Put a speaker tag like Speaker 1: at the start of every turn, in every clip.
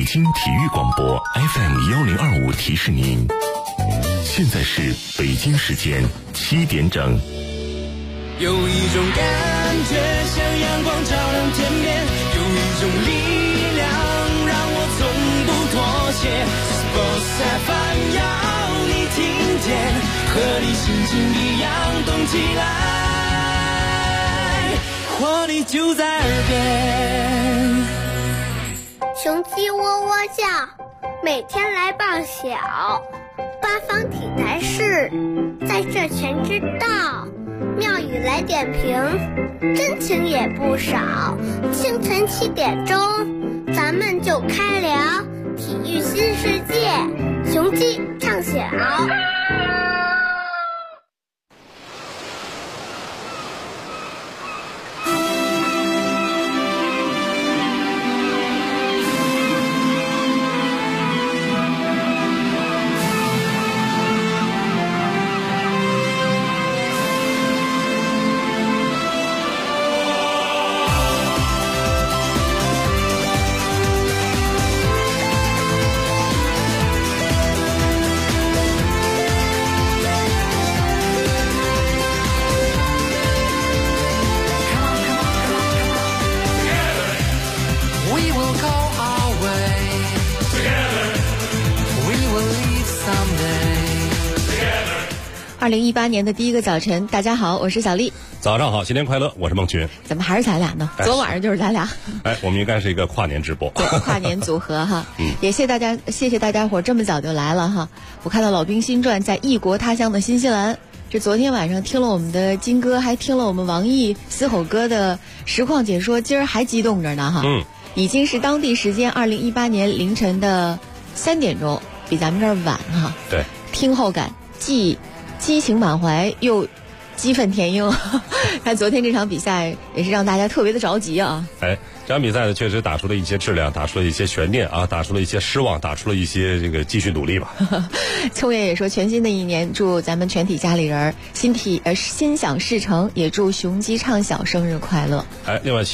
Speaker 1: 京体育广播 FM1025提示您，现在是北京时间7点整。
Speaker 2: 有一种感觉像阳光照亮天边，有一种力量让我从不妥协。Sports FM 要你听见，和你心情一样动起来，活力就在耳边。
Speaker 3: 雄鸡喔喔叫，每天来报晓。八方体坛事，在这全知道。妙语来点评，真情也不少。清晨7点钟，咱们就开聊体育新世界，雄鸡唱晓。
Speaker 4: 2018年的第一个早晨，大家好，我是小丽。
Speaker 5: 早上好，新年快乐，我是孟群。
Speaker 4: 怎么还是咱俩呢？昨晚上就是咱俩。
Speaker 5: 我们应该是一个跨年直播，
Speaker 4: 对，跨年组合哈。也谢谢大家伙这么早就来了哈。我看到老兵新传在异国他乡的新西兰，这昨天晚上听了我们的金歌，还听了我们王毅嘶吼歌的实况解说，今儿还激动着呢哈。已经是当地时间2018年凌晨的3点钟，比咱们这儿晚哈。
Speaker 5: 对，
Speaker 4: 听后感既激情满怀又激愤填膺。看昨天这场比赛也是让大家特别的着急啊。
Speaker 5: 这场比赛呢确实打出了一些质量，打出了一些悬念啊，打出了一些失望，打出了一些这个继续努力吧。
Speaker 4: 聪爷也说，全新的一年祝咱们全体家里人心想事成，也祝雄鸡唱晓生日快乐。
Speaker 5: 另外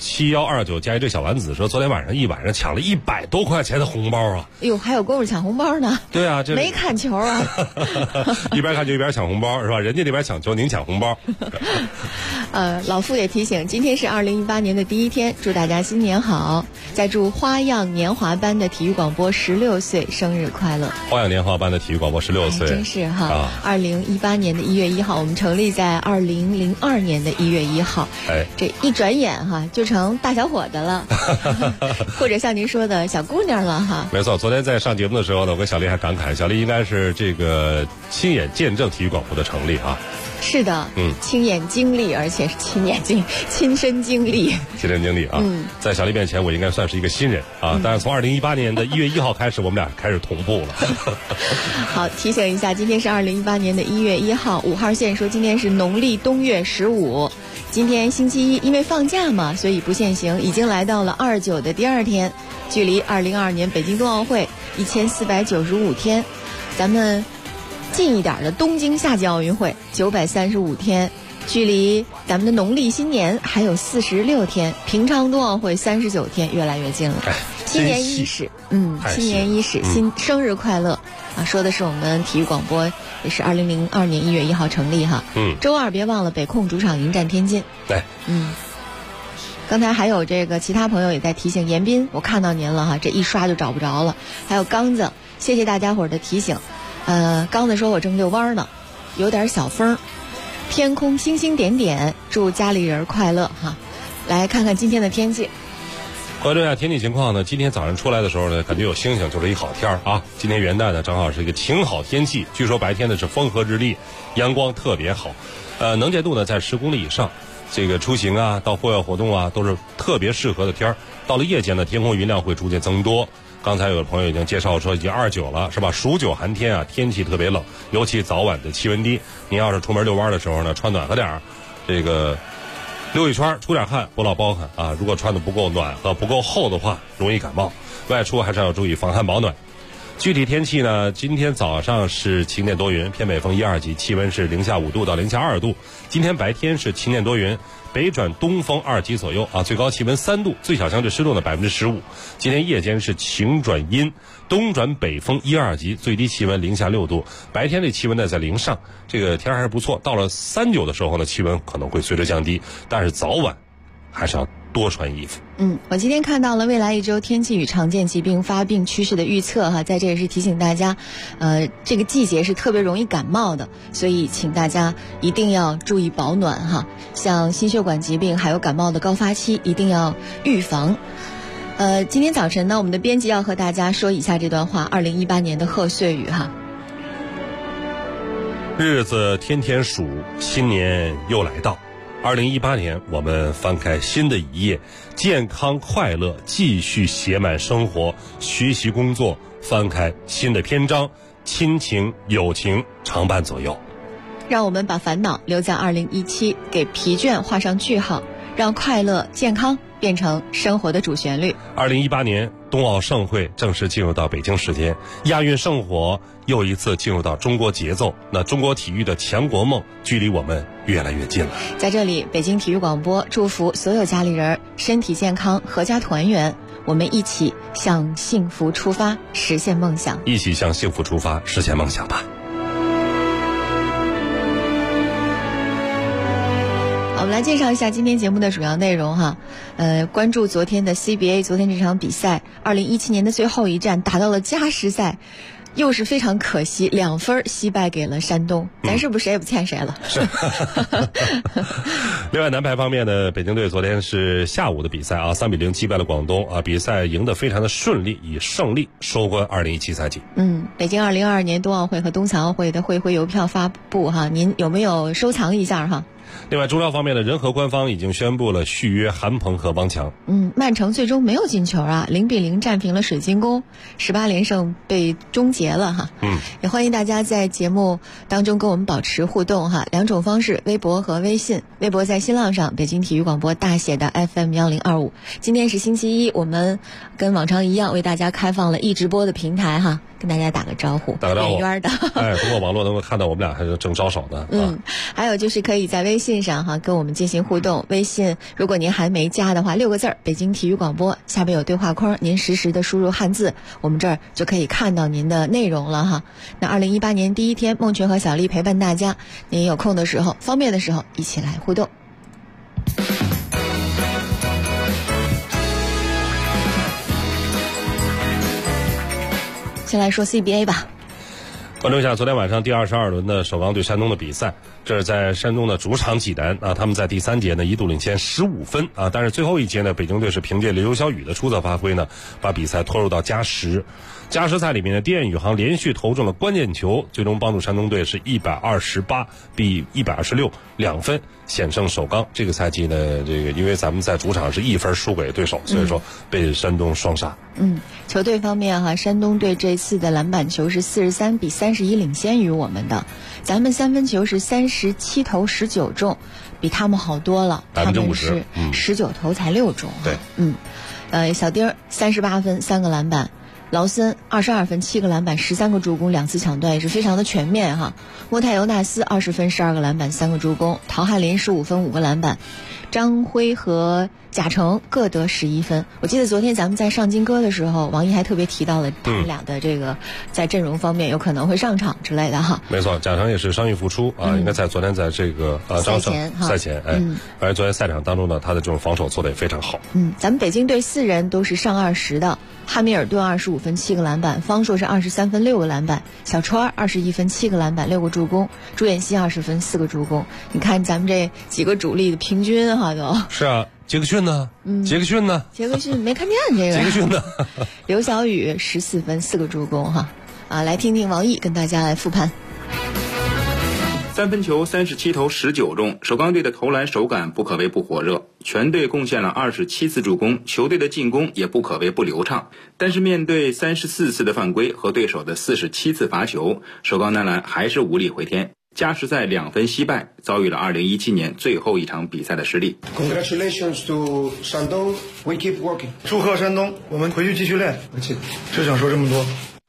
Speaker 5: 7129加一这小丸子说，昨天晚上抢了100多块钱的红包啊！
Speaker 4: 哎呦，还有功夫抢红包呢？
Speaker 5: 对啊，
Speaker 4: 没看球啊。
Speaker 5: 一边看球一边抢红包是吧？人家那边抢球，您抢红包。
Speaker 4: 老傅也提醒，今天是2018年的第一天，祝大家新年好，再祝花样年华班的体育广播16岁生日快乐。
Speaker 5: 花样年华班的体育广播16岁，
Speaker 4: 真是哈。2018年的1月1号，我们成立在2002年的1月1号。这一转眼哈，就成大小伙子了，或者像您说的小姑娘了哈。
Speaker 5: 没错，昨天在上节目的时候呢，我跟小丽还感慨，小丽应该是这个亲眼见证体育广播的成立啊。
Speaker 4: 是的，亲眼经历，而且是亲身经历啊。
Speaker 5: 在小丽面前，我应该算是一个新人啊。但是从2018年的1月1号开始，我们俩开始同步了。
Speaker 4: 好，提醒一下，今天是2018年的1月1号，5号线说今天是农历冬月15，今天星期一，因为放假嘛，所以不限行，已经来到了29的第2天，距离2022年北京冬奥会1495天，咱们近一点的东京夏季奥运会935天，距离咱们的农历新年还有46天，平昌冬奥会39天，越来越近了。新年伊始，新年伊始，生日快乐啊！说的是我们体育广播，也是2002年1月1号成立哈。周二别忘了北控主场迎战天津。
Speaker 5: 对，
Speaker 4: 刚才还有这个其他朋友也在提醒严斌，我看到您了哈，这一刷就找不着了。还有刚子，谢谢大家伙的提醒。刚子说我正遛弯呢，有点小风，天空星星点点，祝家里人快乐哈。来看看今天的天气。
Speaker 5: 关注一下天气情况呢，今天早上出来的时候呢，感觉有星星，就是一好天啊。今天元旦呢，正好是一个晴好天气，据说白天呢是风和日丽，阳光特别好，能见度呢在10公里以上，这个出行啊，到户外活动啊，都是特别适合的天儿。到了夜间呢，天空云量会逐渐增多。刚才有的朋友已经介绍说，已经29了，是吧？数9寒天啊，天气特别冷，尤其早晚的气温低。您要是出门遛弯的时候呢，穿暖和点儿，这个溜一圈出点汗，不落包汗啊。如果穿的不够暖和不够厚的话，容易感冒。外出还是要注意防寒保暖。 具体天气呢，今天早上是晴间多云，偏北风1、2级，气温是零下5度到零下2度。今天白天是晴间多云，北转东风2级左右啊，最高气温3度，最小相对湿度呢15%。今天夜间是晴转阴，东转北风1、2级，最低气温零下6度，白天的气温呢在零上，这个天还是不错。到了3、9的时候呢，气温可能会随着降低，但是早晚还是要多穿衣服。
Speaker 4: 我今天看到了未来一周天气与常见疾病发病趋势的预测哈，在这也是提醒大家，这个季节是特别容易感冒的，所以请大家一定要注意保暖哈。像心血管疾病还有感冒的高发期，一定要预防。今天早晨呢，我们的编辑要和大家说以下这段话：2018年的贺岁语哈。
Speaker 5: 日子天天数，新年又来到。2018年，我们翻开新的一页，健康快乐继续写满生活，学习工作翻开新的篇章，亲情友情常伴左右。
Speaker 4: 让我们把烦恼留在2017，给疲倦画上句号，让快乐健康变成生活的主旋律。
Speaker 5: 2018年冬奥盛会正式进入到北京时间，亚运圣火又一次进入到中国节奏，那中国体育的强国梦距离我们越来越近了。
Speaker 4: 在这里，北京体育广播祝福所有家里人身体健康，阖家团圆。我们一起向幸福出发，实现梦想。
Speaker 5: 一起向幸福出发，实现梦想吧。
Speaker 4: 我们来介绍一下今天节目的主要内容哈。关注昨天的 CBA， 昨天这场比赛，2017年的最后一战打到了加时赛，又是非常可惜，2分惜败给了山东。咱是不是谁也不欠谁了？
Speaker 5: 是。另外男排方面呢，北京队昨天是下午的比赛啊，3比0击败了广东啊，比赛赢得非常的顺利，以胜利收官2017赛季。
Speaker 4: 北京2022年冬奥会和冬残奥会的会徽邮票发布哈，您有没有收藏一下哈？
Speaker 5: 另外，中超方面的人和官方已经宣布了续约韩鹏和汪强。
Speaker 4: 曼城最终没有进球啊，0比0战平了水晶宫，18连胜被终结了哈。也欢迎大家在节目当中跟我们保持互动哈，2种方式，微博和微信。微博在新浪上，北京体育广播大写的 FM1025。今天是星期一，我们跟往常一样为大家开放了易直播的平台哈，跟大家打个招呼，
Speaker 5: 打个招呼，
Speaker 4: 远远的。
Speaker 5: 通过网络能够看到我们俩还是正招手的。
Speaker 4: 还有就是可以在微信上哈跟我们进行互动。微信如果您还没加的话，6个字北京体育广播，下边有对话框，您实时的输入汉字，我们这儿就可以看到您的内容了哈。那2018年第一天，孟泉和小丽陪伴大家，您有空的时候方便的时候一起来互动。先来说 CBA 吧。
Speaker 5: 关注一下昨天晚上第22轮的首钢对山东的比赛，这是在山东的主场济南啊，他们在第3节呢一度领先15分啊，但是最后一节呢，北京队是凭借刘晓宇的出色发挥呢，把比赛拖入到加时。加时赛里面的丁彦雨航连续投中了关键球，最终帮助山东队是128比126，2分险胜首钢。这个赛季呢，这个因为咱们在主场是1分输给对手，所以说被山东双杀。
Speaker 4: 球队方面哈，山东队这次的篮板球是43比31领先于我们的，咱们3分球是37投19中，比他们好多了，
Speaker 5: 50%，
Speaker 4: 他们是19投才6中。
Speaker 5: 对，
Speaker 4: 小丁38分3个篮板，劳森22分7个篮板13个助攻2次抢断，也是非常的全面哈。莫泰尤纳斯20分12个篮板3个助攻，陶汉林15分5个篮板，张辉和贾成各得11分。我记得昨天咱们在上金歌的时候，王毅还特别提到了他们俩的这个在阵容方面有可能会上场之类的哈。
Speaker 5: 没错，贾成也是伤愈复出啊，应该在昨天在这个赛前而昨天赛场当中呢，他的这种防守做得也非常好。
Speaker 4: 咱们北京队4人都是上20的，汉密尔顿25分7个篮板，方硕是23分6个篮板，小川21分7个篮板6个助攻，朱彦西20分4个助攻。你看咱们这几个主力的平均哈都
Speaker 5: 是啊。杰克逊呢？杰克逊
Speaker 4: 没看见这个。
Speaker 5: 杰克逊呢？
Speaker 4: 刘晓宇14分4个助攻哈。来听听王毅跟大家来复盘。
Speaker 6: 3分球37投19中，首钢队的投篮手感不可谓不火热，全队贡献了27次助攻，球队的进攻也不可谓不流畅。但是面对34次的犯规和对手的47次罚球，首钢男篮还是无力回天。加时赛2分惜败，遭遇了2017年最后一场比赛的失利。
Speaker 7: Congratulations to 山东 ，We keep working。祝贺山东，我们回去继续练。只想说这么多。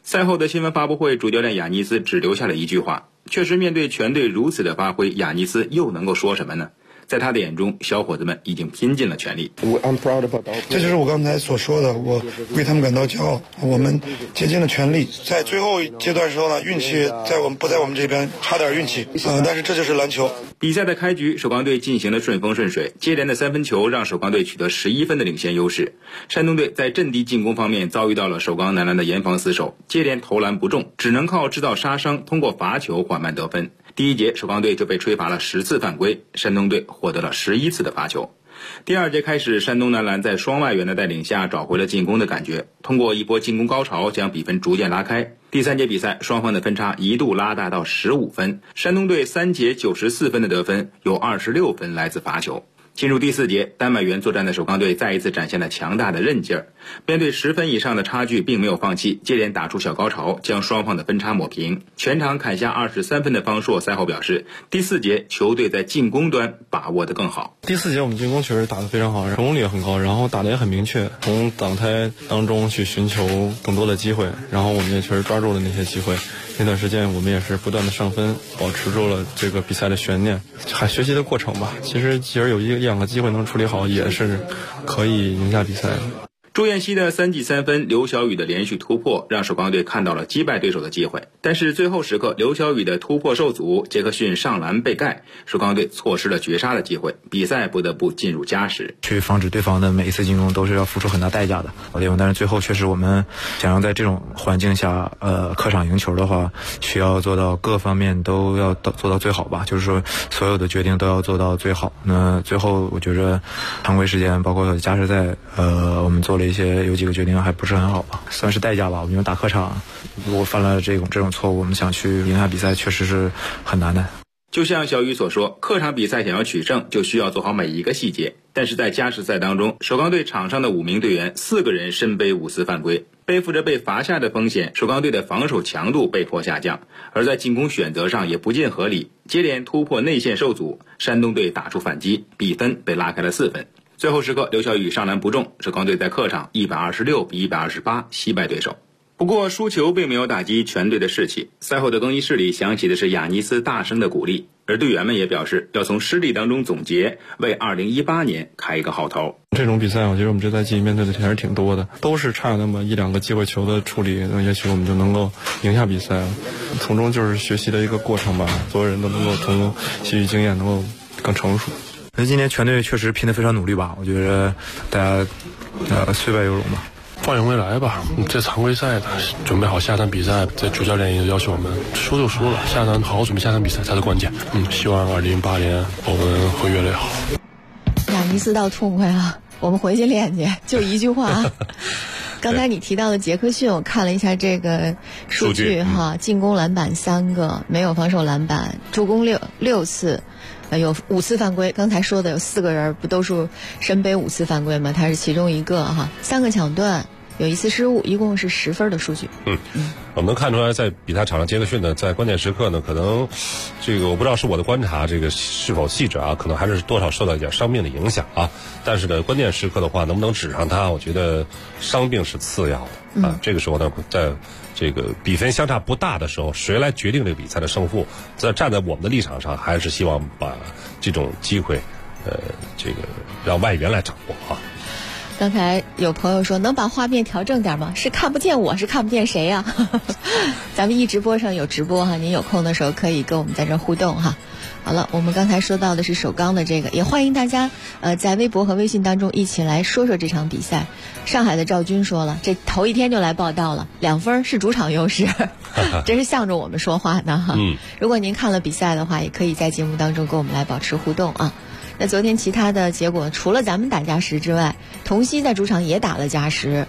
Speaker 6: 赛后的新闻发布会，主教练雅尼斯只留下了一句话：确实，面对全队如此的发挥，雅尼斯又能够说什么呢？在他的眼中，小伙子们已经拼尽了全力。
Speaker 7: 这就是我刚才所说的，我为他们感到骄傲。我们竭尽了全力，在最后阶段时候呢，运气不在我们这边，差点运气但是这就是篮球。
Speaker 6: 比赛的开局，首钢队进行了顺风顺水，接连的3分球让首钢队取得11分的领先优势。山东队在阵地进攻方面遭遇到了首钢男篮的严防死守，接连投篮不中，只能靠制造杀伤，通过罚球缓慢得分。第一节，首钢队就被吹罚了10次犯规，山东队获得了11次的罚球。第二节开始，山东男篮在双外援的带领下找回了进攻的感觉，通过一波进攻高潮将比分逐渐拉开。第3节比赛，双方的分差一度拉大到15分，山东队3节94分的得分，有26分来自罚球。进入第4节，丹麦援作战的首钢队再一次展现了强大的韧劲儿，面对10分以上的差距并没有放弃，接连打出小高潮，将双方的分差抹平。全场砍下23分的方硕赛后表示，第4节球队在进攻端把握得更好。
Speaker 8: 第4节我们进攻确实打得非常好，成功率也很高，然后打得也很明确，从挡拆当中去寻求更多的机会，然后我们也确实抓住了那些机会。那段时间我们也是不断的上分，保持住了这个比赛的悬念，还学习的过程吧。其实有1-2个机会能处理好，也是可以赢下比赛的。
Speaker 6: 朱彦西的3记3分，刘晓宇的连续突破，让首钢队看到了击败对手的机会。但是最后时刻，刘晓宇的突破受阻，杰克逊上篮被盖，首钢队错失了绝杀的机会，比赛不得不进入加时。
Speaker 9: 去防止对方的每一次进攻都是要付出很大代价的，但是最后确实我们想要在这种环境下客场赢球的话，需要做到各方面都要做到最好吧，就是说所有的决定都要做到最好。那最后我觉着常规时间包括加时赛我们做了有几个决定还不是很好吧，算是代价吧。因为打客场如果犯了这种错误，我们想去赢下比赛确实是很难的。
Speaker 6: 就像小雨所说，客场比赛想要取胜就需要做好每一个细节，但是在加时赛当中，首钢队场上的5名队员4个人身背5次犯规，背负着被罚下的风险，首钢队的防守强度被迫下降，而在进攻选择上也不尽合理，接连突破内线受阻，山东队打出反击，比分被拉开了4分。最后时刻，刘晓宇上篮不中，首钢队在客场126比128惜败对手。不过输球并没有打击全队的士气，赛后的更衣室里响起的是雅尼斯大声的鼓励，而队员们也表示要从失利当中总结，为2018年开一个好头。
Speaker 8: 这种比赛我觉得我们这赛季面对的还是挺多的，都是差那么1-2个机会球的处理，那也许我们就能够赢下比赛了。从中就是学习的一个过程吧，所有人都能够从中吸取经验，能够更成熟。
Speaker 9: 今年全队确实拼得非常努力吧，我觉得大家虽败犹荣吧。
Speaker 10: 放眼未来吧，这常规赛的准备好下场比赛，这主教练也要求我们输就输了，下场好好准备下场比赛才是关键。希望2018年我们会越来越好。
Speaker 4: 雅尼斯倒痛快了，我们回去练去，就一句话。刚才你提到的杰克逊，我看了一下这个数据哈，进攻篮板3个，没有防守篮板，助攻6次。有5次犯规，刚才说的有4个人不都是身背5次犯规吗？他是其中一个哈。3个抢断，有1次失误，一共是10分的数据。
Speaker 5: 我们能看出来，在比赛场上，杰克逊呢，在关键时刻呢，可能这个我不知道是我的观察，这个是否细致啊，可能还是多少受到一点伤病的影响啊。但是呢，关键时刻的话，能不能指上他，我觉得伤病是次要的啊。这个时候呢，在这个比分相差不大的时候，谁来决定这个比赛的胜负？站在我们的立场上，还是希望把这种机会，这个让外援来掌握啊。
Speaker 4: 刚才有朋友说能把画面调正点吗？是看不见我，是看不见谁呀？咱们直播上有直播哈，您有空的时候可以跟我们在这互动哈。好了，我们刚才说到的是首钢的这个，也欢迎大家在微博和微信当中一起来说说这场比赛。上海的赵军说了，这头一天就来报道了，2分是主场优势，真是向着我们说话呢哈。如果您看了比赛的话，也可以在节目当中跟我们来保持互动啊。那昨天其他的结果，除了咱们打加时之外，同曦在主场也打了加时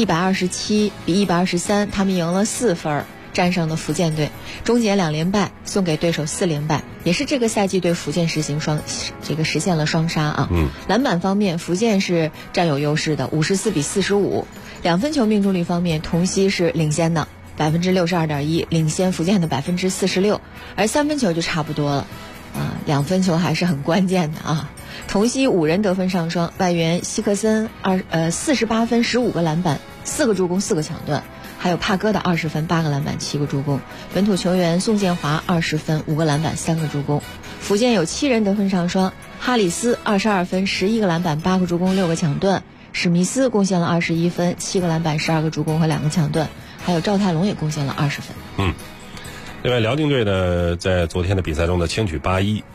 Speaker 4: ，127比123，他们赢了4分，战胜了福建队，终结2连败，送给对手4连败，也是这个赛季对福建实现了双杀啊。篮板方面，福建是占有优势的，54比45，2分球命中率方面，同曦是领先的，62.1%，领先福建的46%，而3分球就差不多了。2分球还是很关键的啊！同曦5人得分上双，外援希克森48分15个篮板，4个助攻4个抢断， 还有帕戈的20分8个篮板7个助攻，本土球员宋建华20分5个篮板3个助攻。福建有7人得分上双，哈里斯22分11个篮板8个助攻6个抢断，史密斯贡献了21分7个篮板12个助攻和2个抢断，还有赵泰龙也贡献了20分。
Speaker 5: 另外，辽宁队呢在昨天的比赛中呢轻取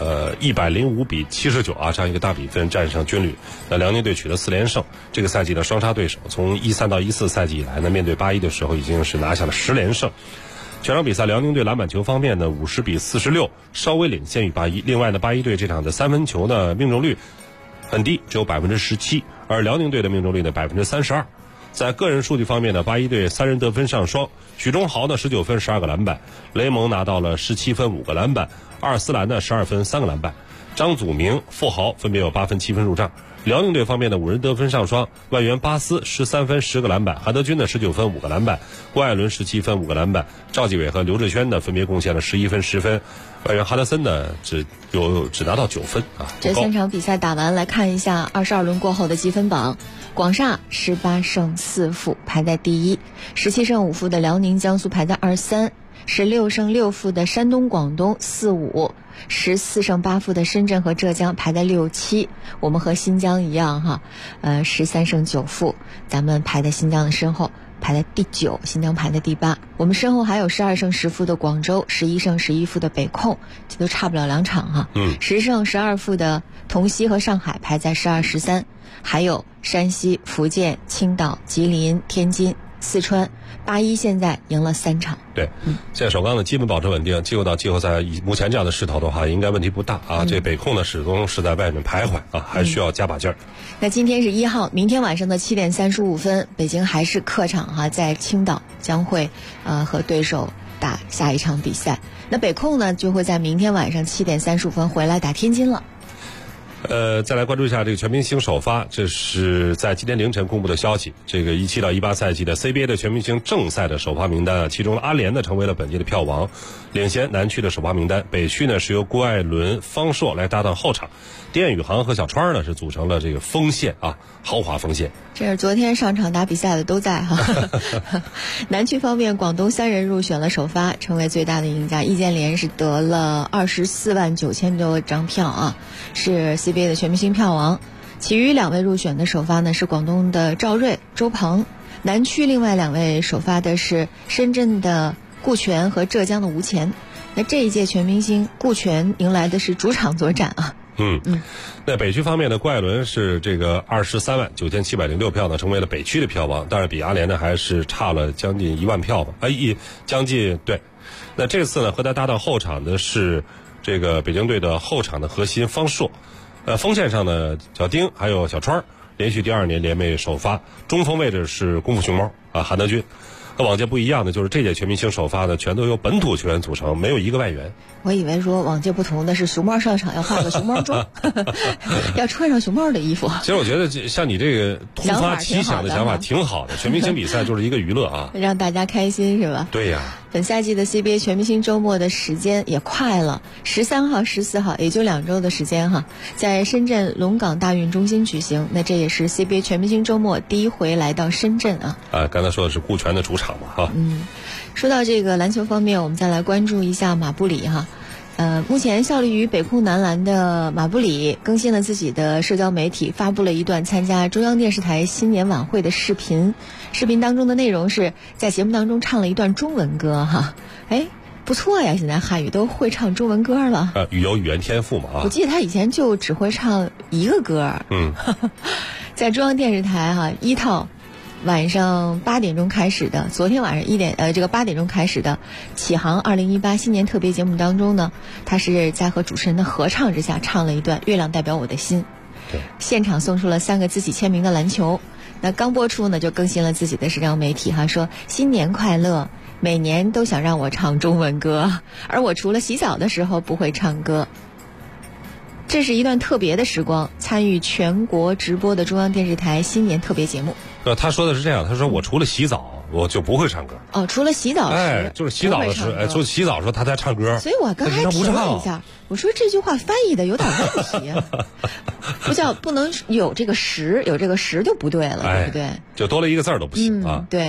Speaker 5: 81，105比79啊，这样一个大比分战胜军旅。那辽宁队取得4连胜，这个赛季的双杀对手，从13到14赛季以来呢，面对81的时候已经是拿下了10连胜。全场比赛，辽宁队篮板球方面呢50比46，稍微领先于81。另外呢，81队这场的3分球呢命中率很低，只有17%，而辽宁队的命中率呢32%。在个人数据方面呢，81队3人得分上双，许忠豪呢19分12个篮板，雷蒙拿到了17分5个篮板，阿尔斯兰呢12分3个篮板，张祖明、傅豪分别有8分7分入账。辽宁队方面的5人得分上双，外援巴斯13分10个篮板，韩德君呢19分5个篮板，郭艾伦17分5个篮板，赵继伟和刘志轩呢分别贡献了11分10分，外援哈德森呢只拿到9分啊。
Speaker 4: 这3场比赛打完，来看一下22轮过后的积分榜。广厦18胜4负排在第1， 17胜5负的辽宁江苏排在23， 16胜6负的山东广东4、5， 14胜8负的深圳和浙江排在6、7。我们和新疆一样哈，13胜9负，咱们排在新疆的身后，排在第9，新疆排在第8。我们身后还有12胜10负的广州，11胜11负的北控，这都差不了2场哈。10胜12负的同曦和上海排在12、13，还有山西、福建、青岛、吉林、天津、四川。81现在赢了3场。
Speaker 5: 对，现在首钢呢基本保持稳定，进入到季后赛，以目前这样的势头的话，应该问题不大啊。这北控呢始终是在外面徘徊啊，还需要加把劲儿。
Speaker 4: 那今天是1号，明天晚上的7点35分，北京还是客场哈，在青岛将会和对手打下一场比赛。那北控呢就会在明天晚上7点35分回来打天津了。
Speaker 5: 再来关注一下这个全明星首发，这是在今天凌晨公布的消息。这个17到18赛季的 CBA 的全明星正赛的首发名单，其中阿联呢成为了本届的票王，领衔南区的首发名单。北区呢是由郭艾伦、方硕来搭档后场，丁宇航和小川呢是组成了这个锋线啊，豪华锋线。
Speaker 4: 这是昨天上场打比赛的都在哈。南区方面，广东3人入选了首发，成为最大的赢家。易建联是得了24万9千多张票啊，是 CBA 的全明星票王。其余2位入选的首发呢是广东的赵睿、周鹏。南区另外2位首发的是深圳的顾全和浙江的吴前。那这一届全明星，顾全迎来的是主场作战啊。
Speaker 5: 那北区方面的郭艾伦是这个23万9706票呢，成为了北区的票王，但是比阿联呢还是差了将近1万票吧，将近对。那这次呢和他搭档后场的是这个北京队的后场的核心方硕，锋线上呢小丁还有小川连续第2年联袂首发，中锋位置是功夫熊猫啊韩德君。和往届不一样的就是这届全明星首发呢全都由本土球员组成，没有一个外援。
Speaker 4: 我以为说往届不同的是熊猫上场要化个熊猫妆，要穿上熊猫的衣服。
Speaker 5: 其实我觉得像你这个突发奇想的想法挺好的，全明星比赛就是一个娱乐啊，
Speaker 4: 让大家开心是吧？
Speaker 5: 对呀。
Speaker 4: 本赛季的 CBA 全明星周末的时间也快了，13号、14号，也就2周的时间哈，在深圳龙岗大运中心举行。那这也是 CBA 全明星周末第1回来到深圳啊。
Speaker 5: 刚才说的是顾全的主场嘛哈。
Speaker 4: 说到这个篮球方面，我们再来关注一下马布里哈。目前效力于北控男篮的马布里更新了自己的社交媒体，发布了一段参加中央电视台新年晚会的视频。视频当中的内容是在节目当中唱了一段中文歌哈，不错呀，现在汉语都会唱中文歌了。
Speaker 5: 有语言天赋嘛啊！
Speaker 4: 我记得他以前就只会唱一个歌。在中央电视台哈1套。晚上8点钟开始的，昨天晚上8点钟开始的启航2018新年特别节目当中呢，他是在和主持人的合唱之下唱了一段《月亮代表我的心》。现场送出了3个自己签名的篮球。那刚播出呢，就更新了自己的社交媒体哈，说新年快乐，每年都想让我唱中文歌，而我除了洗澡的时候不会唱歌。这是一段特别的时光，参与全国直播的中央电视台新年特别节目。
Speaker 5: 他说的是这样，他说我除了洗澡我就不会唱歌。
Speaker 4: 除了洗澡时，
Speaker 5: 就是洗澡的时候，就是洗澡的时候他在唱歌。
Speaker 4: 所以我刚才提问一下，我说这句话翻译的有点问题不能有这个时就不对了，对不对？
Speaker 5: 就多了一个字都不行啊。
Speaker 4: 对。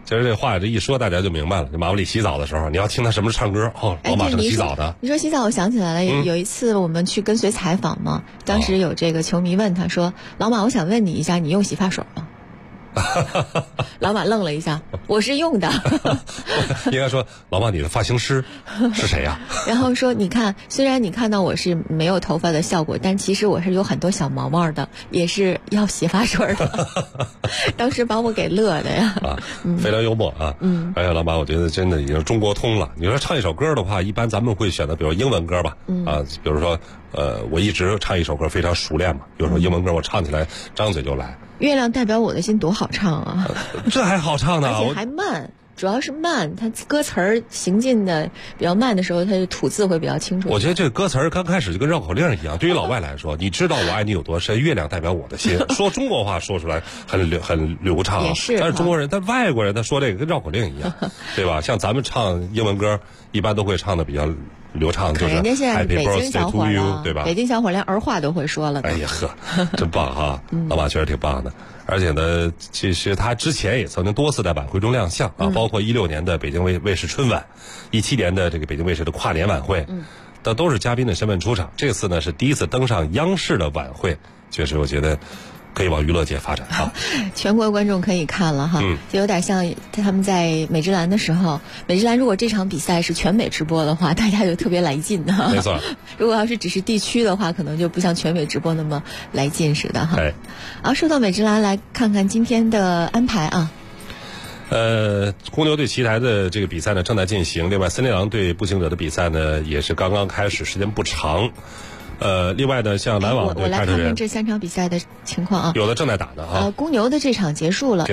Speaker 5: 其实这话这一说，大家就明白了。马布里洗澡的时候，你要听他什么时候唱歌哦，老马是洗澡的。
Speaker 4: 你说洗澡，我想起来了，有一次我们去跟随采访嘛，当时有这个球迷问他说：“老马，我想问你一下，你用洗发水吗？”老马愣了一下，我是用的。
Speaker 5: 应该说，老马，你的发型师是谁呀？
Speaker 4: 然后说，你看，虽然你看到我是没有头发的效果，但其实我是有很多小毛毛的，也是要洗发水的。当时把我给乐的呀。
Speaker 5: 非常幽默啊。而且老马，我觉得真的已经中国通了。你说唱一首歌的话，一般咱们会选择比如英文歌吧，比如说我一直唱一首歌非常熟练嘛，有时候英文歌我唱起来张嘴就来。
Speaker 4: 月亮代表我的心多好唱啊！
Speaker 5: 这还好唱呢，
Speaker 4: 而且还慢，主要是慢。它歌词儿行进的比较慢的时候，它就吐字会比较清楚。
Speaker 5: 我觉得这个歌词儿刚开始就跟绕口令一样。对于老外来说，你知道我爱你有多深，月亮代表我的心。说中国话说出来很流畅，
Speaker 4: 也是。
Speaker 5: 但是中国人，但外国人他说这个跟绕口令一样，对吧？像咱们唱英文歌，一般都会唱的比较流畅，就是
Speaker 4: 人家现在北京小伙了，
Speaker 5: 对吧？
Speaker 4: 北京小伙连儿化都会说了。
Speaker 5: 哎呀呵，真棒哈！老马确实挺棒的。而且呢，其实他之前也曾经多次在晚会中亮相啊，包括16年的北京卫视春晚，17年的这个北京卫视的跨年晚会，都是嘉宾的身份出场。这次呢是第一次登上央视的晚会，确实我觉得可以往娱乐界发展啊！
Speaker 4: 全国观众可以看了哈，就有点像他们在美职篮的时候，美职篮如果这场比赛是全美直播的话，大家就特别来劲的。
Speaker 5: 没错。
Speaker 4: 如果要是只是地区的话，可能就不像全美直播那么来劲似的哈。好，说到美职篮，来看看今天的安排啊。
Speaker 5: 公牛对奇才的这个比赛呢正在进行，另外森林狼对步行者的比赛呢也是刚刚开始，时间不长。另外呢，像篮网对凯尔特人，
Speaker 4: 我来看看这3场比赛的情况啊。
Speaker 5: 有的正在打的啊。
Speaker 4: 公牛的这场结束了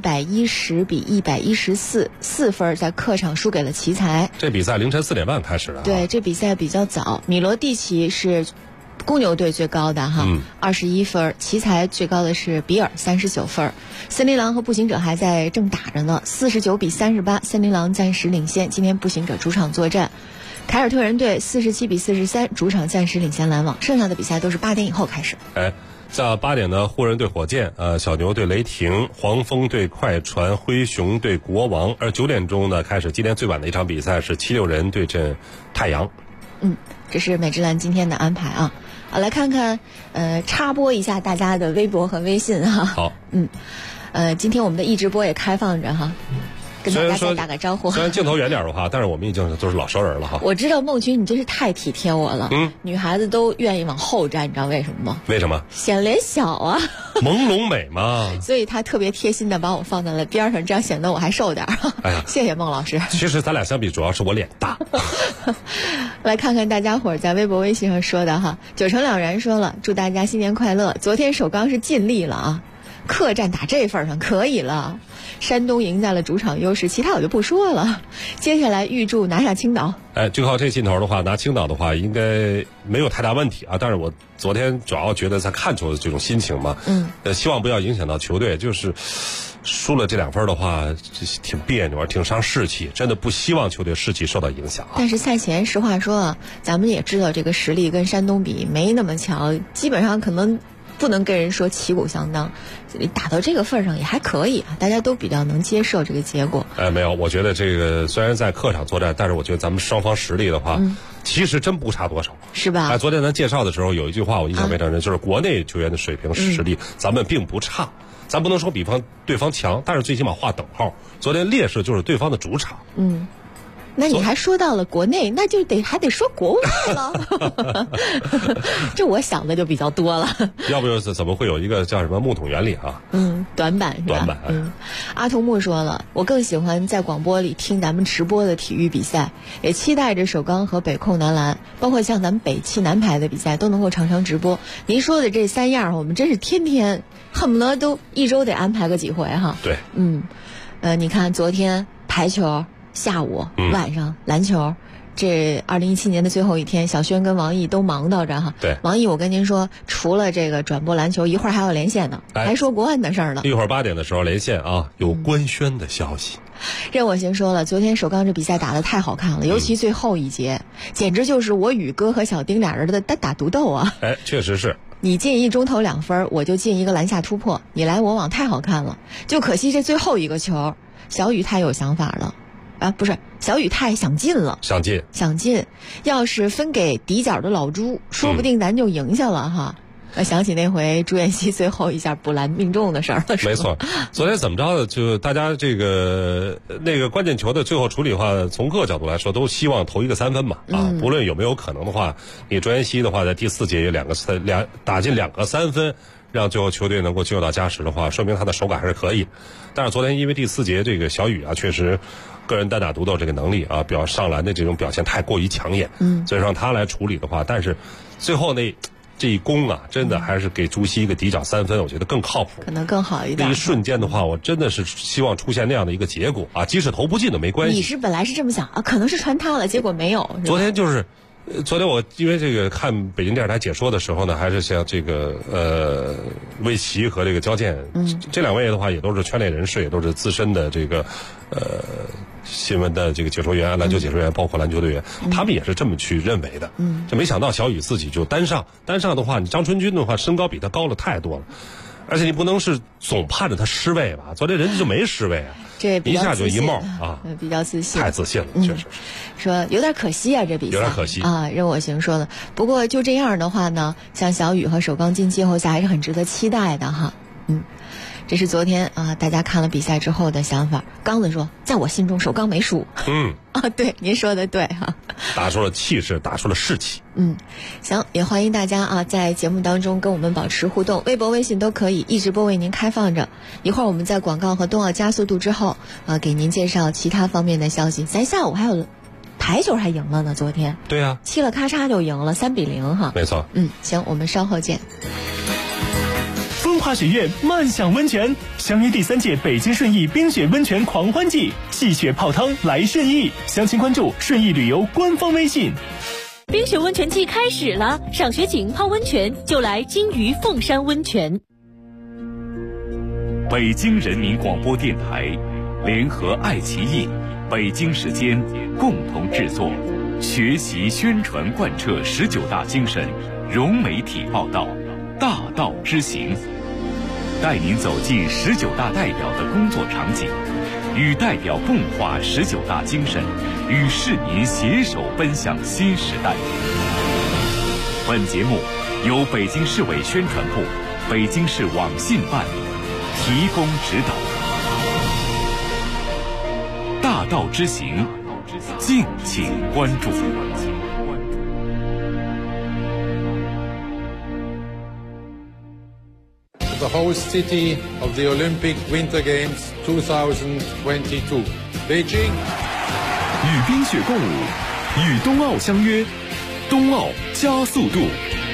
Speaker 4: ，110比114，4分在客场输给了奇才。
Speaker 5: 这比赛凌晨4点半开始的。
Speaker 4: 对，这比赛比较早。米罗蒂奇是公牛队最高的哈，21分，奇才最高的是比尔39分。森林狼和步行者还在正打着呢，49比38，森林狼暂时领先。今天步行者主场作战。凯尔特人队47比43，主场暂时领先篮网，剩下的比赛都是8点以后开始。
Speaker 5: 像8点的湖人对火箭，小牛对雷霆，黄蜂对快船，灰熊对国王。而9点钟呢开始，今天最晚的一场比赛是76人对阵太阳。
Speaker 4: 这是美职篮今天的安排啊。来看看，插播一下大家的微博和微信哈。
Speaker 5: 好，
Speaker 4: 今天我们的一直播也开放着哈。跟大家再打个招呼。
Speaker 5: 虽然镜头远点的话，但是我们已经都是老熟人了哈。
Speaker 4: 我知道孟群，你真是太体贴我了。女孩子都愿意往后站，你知道为什么吗？
Speaker 5: 为什么？
Speaker 4: 显脸小啊。
Speaker 5: 朦胧美嘛。
Speaker 4: 所以她特别贴心的把我放在了边上，这样显得我还瘦点。
Speaker 5: 哎呀，
Speaker 4: 谢谢孟老师。
Speaker 5: 其实咱俩相比，主要是我脸大。
Speaker 4: 来看看大家伙在微博、微信上说的哈。9成2然说了，祝大家新年快乐。昨天首钢是尽力了啊，客战打这份上可以了。山东赢在了主场优势，其他我就不说了。接下来预祝拿下青岛。
Speaker 5: 就靠这劲头的话，拿青岛的话应该没有太大问题啊。但是我昨天主要觉得在看球的这种心情嘛，希望不要影响到球队，就是输了这2分的话，挺别扭，挺伤士气，真的不希望球队士气受到影响啊。
Speaker 4: 但是赛前实话说啊，咱们也知道这个实力跟山东比没那么强，基本上可能不能跟人说旗鼓相当，打到这个份上也还可以啊，大家都比较能接受这个结果。
Speaker 5: 没有，我觉得这个虽然在客场作战，但是我觉得咱们双方实力的话，其实真不差多少，
Speaker 4: 是吧？
Speaker 5: 昨天咱介绍的时候有一句话我印象非常深，就是国内球员的水平实力，咱们并不差，咱不能说对方强，但是最起码划等号。昨天劣势就是对方的主场。
Speaker 4: 那你还说到了国内，那就还得说国外了。这我想的就比较多了。
Speaker 5: 要不就是怎么会有一个叫什么木桶原理啊？
Speaker 4: 短板是吧？
Speaker 5: 短板。
Speaker 4: 阿童木说了，我更喜欢在广播里听咱们直播的体育比赛，也期待着首钢和北控男篮，包括像咱们北汽男排的比赛都能够常常直播。您说的这3样，我们真是天天恨不得都1周得安排个几回哈。
Speaker 5: 对。
Speaker 4: 你看昨天排球。下午、晚上篮球，这2017年的最后一天，小轩跟王毅都忙到着哈。
Speaker 5: 对，
Speaker 4: 王毅，我跟您说，除了这个转播篮球，一会儿还要连线呢，还说国安的事儿呢。
Speaker 5: 一会儿8点的时候连线啊，有官宣的消息。
Speaker 4: 任我行说了，昨天首钢这比赛打得太好看了，尤其最后一节，简直就是我宇哥和小丁俩人的单打独斗啊！
Speaker 5: 确实是。
Speaker 4: 你进1中投2分，我就进一个篮下突破，你来我往，太好看了。就可惜这最后一个球， 小雨太有想法了。不是，小雨太想进了，想进。要是分给底角的老朱，说不定咱就赢下了哈。想起那回朱彦西最后一下补篮命中的事儿了。
Speaker 5: 没错，昨天怎么着的，就大家这个那个关键球的最后处理的话，从各个角度来说，都希望投一个3分嘛。不论有没有可能的话，你朱彦西的话在第4节有打进2个3分。让最后球队能够进入到加时的话，说明他的手感还是可以。但是昨天因为第4节这个小雨啊，确实个人单打独斗这个能力啊，上篮的这种表现太过于抢眼，所以让他来处理的话，但是最后这一攻啊，真的还是给朱熹一个底角3分，我觉得更靠谱，
Speaker 4: 可能更好一点。
Speaker 5: 那一瞬间的话，我真的是希望出现那样的一个结果啊，即使投不进都没关系。
Speaker 4: 你是本来是这么想啊，可能是传他了，结果没有。
Speaker 5: 昨天我因为这个看北京电视台解说的时候呢，还是像这个魏奇和这个焦健，这2位的话也都是圈内人士，也都是资深的这个新闻的这个解说员、篮球解说员，包括篮球队员，他们也是这么去认为的。就没想到小雨自己就单上的话，你张春军的话身高比他高了太多了，而且你不能是总盼着他失位吧？昨天人家就没失位啊。
Speaker 4: 这
Speaker 5: 一下就一帽啊，
Speaker 4: 比较自信，
Speaker 5: 太自信了，确实。
Speaker 4: 说有点可惜啊，这比赛
Speaker 5: 有点可惜
Speaker 4: 啊。任我行说的。不过就这样的话呢，像小雨和首钢进季后赛还是很值得期待的哈。这是昨天啊，大家看了比赛之后的想法。刚子说，在我心中首钢没输。对，您说的对哈。
Speaker 5: 打出了气势，打出了士气。
Speaker 4: 行，也欢迎大家啊，在节目当中跟我们保持互动，微博、微信都可以，一直播为您开放着。一会儿我们在广告和冬奥加速度之后啊，给您介绍其他方面的消息。咱下午还有排球还赢了呢，昨天。
Speaker 5: 对啊，
Speaker 4: 嘁了咔嚓就赢了3-0哈。
Speaker 5: 没错。
Speaker 4: 行，我们稍后见。
Speaker 11: 风华雪苑漫享温泉，相约第3届北京顺义冰雪温泉狂欢季，戏雪泡汤来顺义，详情关注顺义旅游官方微信。
Speaker 12: 冰雪温泉季开始了，赏雪景泡温泉就来金鱼凤山温泉。
Speaker 13: 北京人民广播电台联合爱奇艺、北京时间共同制作，学习宣传贯彻19大精神，融媒体报道，大道之行，带您走进19大代表的工作场景，与代表共话19大精神，与市民携手奔向新时代。本节目由北京市委宣传部、北京市网信办提供指导。大道之行，敬请关注。
Speaker 14: The host city of the Olympic Winter Games 2022, Beijing.
Speaker 13: 与冰雪共舞，与冬奥相约，冬奥加速度。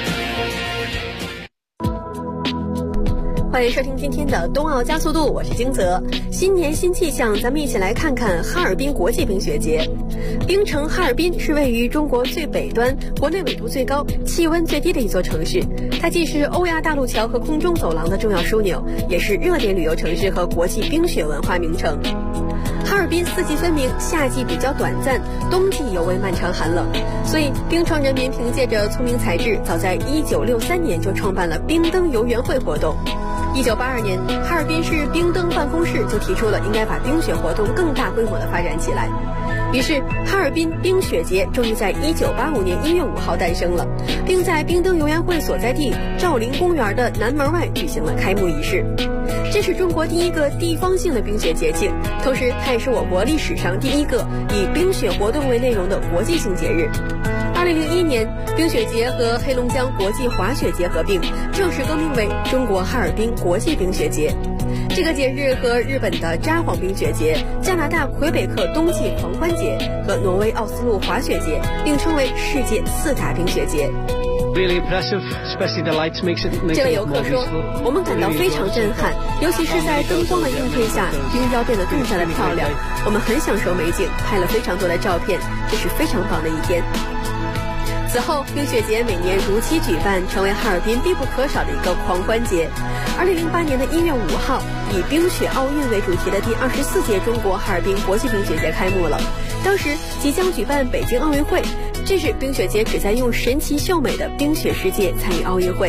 Speaker 15: 欢迎收听今天的冬奥加速度，我是金泽。新年新气象，咱们一起来看看哈尔滨国际冰雪节。冰城哈尔滨是位于中国最北端、国内纬度最高、气温最低的一座城市。它既是欧亚大陆桥和空中走廊的重要枢纽，也是热点旅游城市和国际冰雪文化名城。哈尔滨四季分明，夏季比较短暂，冬季尤为漫长寒冷，所以冰城人民凭借着聪明才智，早在1963年就创办了冰灯游园会活动。1982年，哈尔滨市冰灯办公室就提出了应该把冰雪活动更大规模的发展起来。于是，哈尔滨冰雪节终于在1985年1月5号诞生了，并在冰灯游园会所在地兆麟公园的南门外举行了开幕仪式。这是中国第一个地方性的冰雪节庆，同时它也是我国历史上第一个以冰雪活动为内容的国际性节日。2001年，冰雪节和黑龙江国际滑雪节合并，正式更名为中国哈尔滨国际冰雪节。这个节日和日本的札幌冰雪节、加拿大魁北克冬季狂欢节和挪威奥斯陆滑雪节并称为世界4大冰雪节。
Speaker 16: Really impressive, especially the lights makes it.
Speaker 15: 这位游客说，我们感到非常震撼，尤其是在灯光的映衬下，冰雕变得更加的漂亮。我们很享受美景，拍了非常多的照片，这是非常棒的一天。此后，冰雪节每年如期举办，成为哈尔滨必不可少的一个狂欢节。2008年的1月5号，以冰雪奥运为主题的第24届中国哈尔滨国际冰雪节开幕了。当时即将举办北京奥运会，这是冰雪节旨在用神奇秀美的冰雪世界参与奥运会，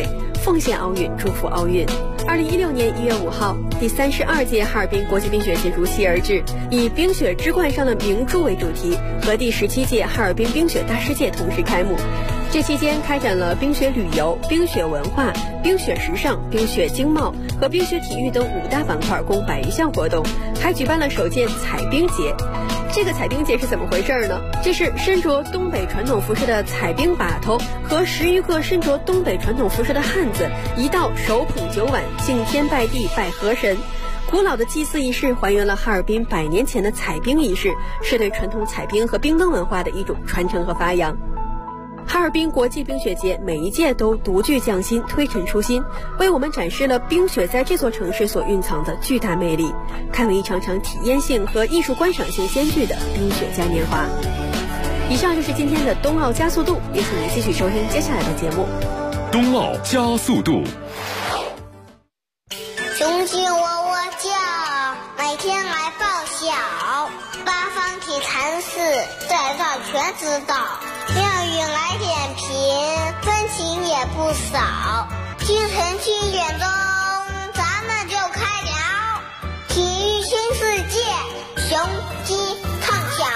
Speaker 15: 奉献奥运，祝福奥运。2016年1月5号，第32届哈尔滨国际冰雪节如期而至，以冰雪之冠上的明珠为主题，和第17届哈尔滨冰雪大世界同时开幕。这期间开展了冰雪旅游、冰雪文化、冰雪时尚、冰雪经贸和冰雪体育等5大板块，共100余项活动，还举办了首届彩冰节。这个彩冰节是怎么回事呢？这是身着东北传统服饰的彩冰把头和10余个身着东北传统服饰的汉子一道手捧酒碗，敬天拜地拜河神。古老的祭祀仪式还原了哈尔滨100年前的彩冰仪式，是对传统彩冰和冰灯文化的一种传承和发扬。哈尔滨国际冰雪节每一届都独具匠心，推陈出新，为我们展示了冰雪在这座城市所蕴藏的巨大魅力，堪为一场场体验性和艺术观赏性兼具的冰雪嘉年华。以上就是今天的冬奥加速度，也请您继续收听接下来的节目。
Speaker 13: 冬奥加速度。
Speaker 3: 雄鸡喔喔叫，每天来报晓，八方体坛事，在这全知道。妙语来点评，分情也不少。清晨7点钟，咱们就开聊体育新世界，雄鸡唱晓。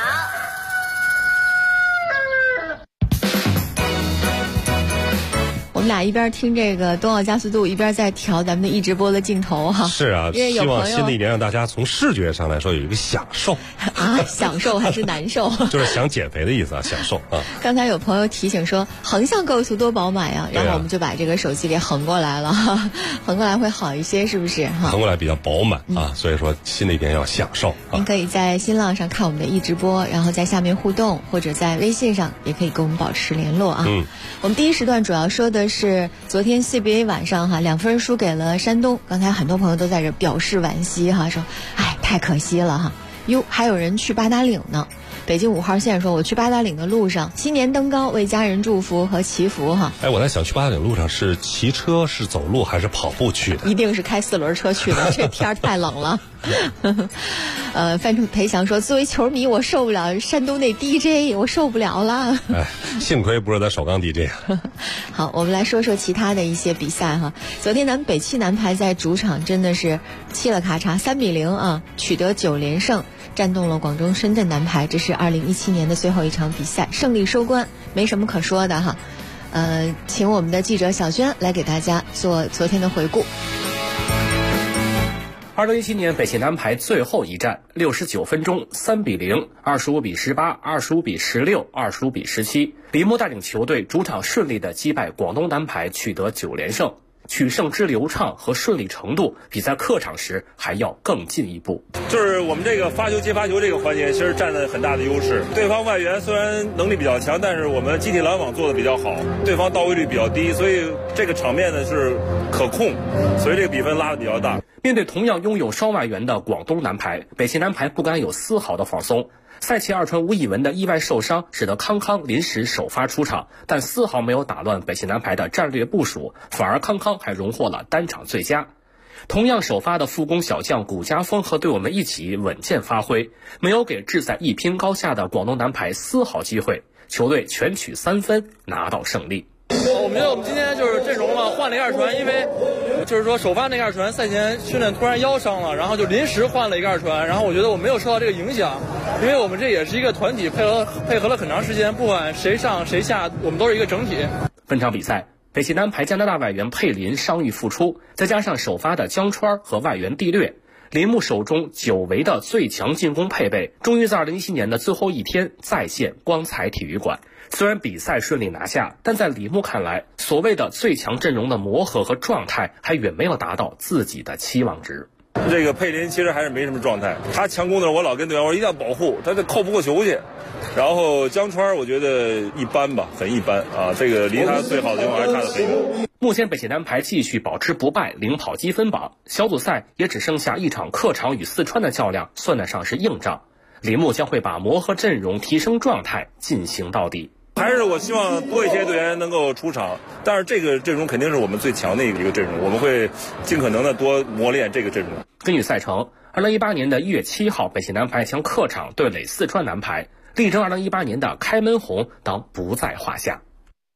Speaker 4: 我们俩一边听这个冬奥加速度，一边在调咱们的一直播的镜头哈。
Speaker 5: 是啊，希望新的一年让大家从视觉上来说有一个享受
Speaker 4: 啊，享受还是难受？
Speaker 5: 就是想减肥的意思啊，享受啊。
Speaker 4: 刚才有朋友提醒说横向构图多饱满呀，然后我们就把这个手机给横过来了，横过来会好一些，是不是？
Speaker 5: 横过来比较饱满啊，所以说新的一年要享受。
Speaker 4: 您可以在新浪上看我们的一直播，然后在下面互动，或者在微信上也可以跟我们保持联络啊。我们第一时段主要说的是昨天 CBA 晚上2分输给了山东，刚才很多朋友都在这表示惋惜哈，说哎太可惜了哈。哟，还有人去八达岭呢。北京5号线说，我去八达岭的路上，新年登高，为家人祝福和祈福哈。
Speaker 5: 哎，我在想去八达岭路上是骑车、是走路还是跑步去的？
Speaker 4: 一定是开4轮车去的，这天太冷了。范培祥说，作为球迷，我受不了山东那 DJ， 我受不了了。
Speaker 5: 哎，幸亏不是咱首钢 DJ。
Speaker 4: 好，我们来说说其他的一些比赛哈。昨天咱们北汽男排在主场真的是嘁了咔嚓3-0啊，取得9连胜，战动了广州、深圳男排。这是2017年的最后一场比赛，胜利收官，没什么可说的哈。请我们的记者小娟来给大家做昨天的回顾。
Speaker 17: 2017年北汽男排最后一战，69分钟3-0、25-18、25-16、25-17，李默带领球队主场顺利地击败广东男排，取得9连胜。取胜之流畅和顺利程度，比在客场时还要更进一步。
Speaker 18: 就是我们这个发球接发球这个环节，其实占了很大的优势。对方外援虽然能力比较强，但是我们集体拦网做的比较好，对方到位率比较低，所以这个场面呢是可控，所以这个比分拉的比较大。
Speaker 17: 面对同样拥有双外援的广东男排，北汽男排不敢有丝毫的放松。赛前2传吴以文的意外受伤，使得康康临时首发出场，但丝毫没有打乱北汽男排的战略部署，反而康康还荣获了单场最佳。同样首发的副攻小将谷家锋和队友们一起稳健发挥，没有给志在一拼高下的广东男排丝毫机会，球队全取3分，拿到胜利。
Speaker 19: 我觉得我们今天就是阵容嘛，换了一2传，因为就是说首发那个2传赛前训练突然腰伤了，然后就临时换了一个2传，然后我觉得我没有受到这个影响，因为我们这也是一个团体，配合了很长时间，不管谁上谁下，我们都是一个整体。
Speaker 17: 本场比赛，北汽男排加拿大外援佩林伤愈复出，再加上首发的江川和外援蒂略，林木手中久违的最强进攻配备，终于在2017年的最后一天再现光彩体育馆。虽然比赛顺利拿下，但在李牧看来，所谓的最强阵容的磨合和状态还远没有达到自己的期望值。
Speaker 18: 这个佩林其实还是没什么状态，他强攻的时候我老跟队员说一定要保护，他这扣不过球去。然后江川我觉得一般吧，很一般啊，这个离他最好的地方还差得很远。
Speaker 17: 目前北汽男排继续保持不败，领跑积分榜，小组赛也只剩下一场客场与四川的较量，算得上是硬仗。李牧将会把磨合阵容、提升状态进行到底。
Speaker 18: 还是我希望多一些队员能够出场，但是这个阵容肯定是我们最强的一个阵容，我们会尽可能的多磨练这个阵容。
Speaker 17: 根据赛程，2018年的1月7号，北汽男排将客场对垒四川男排，力争2018年的开门红当不在话下。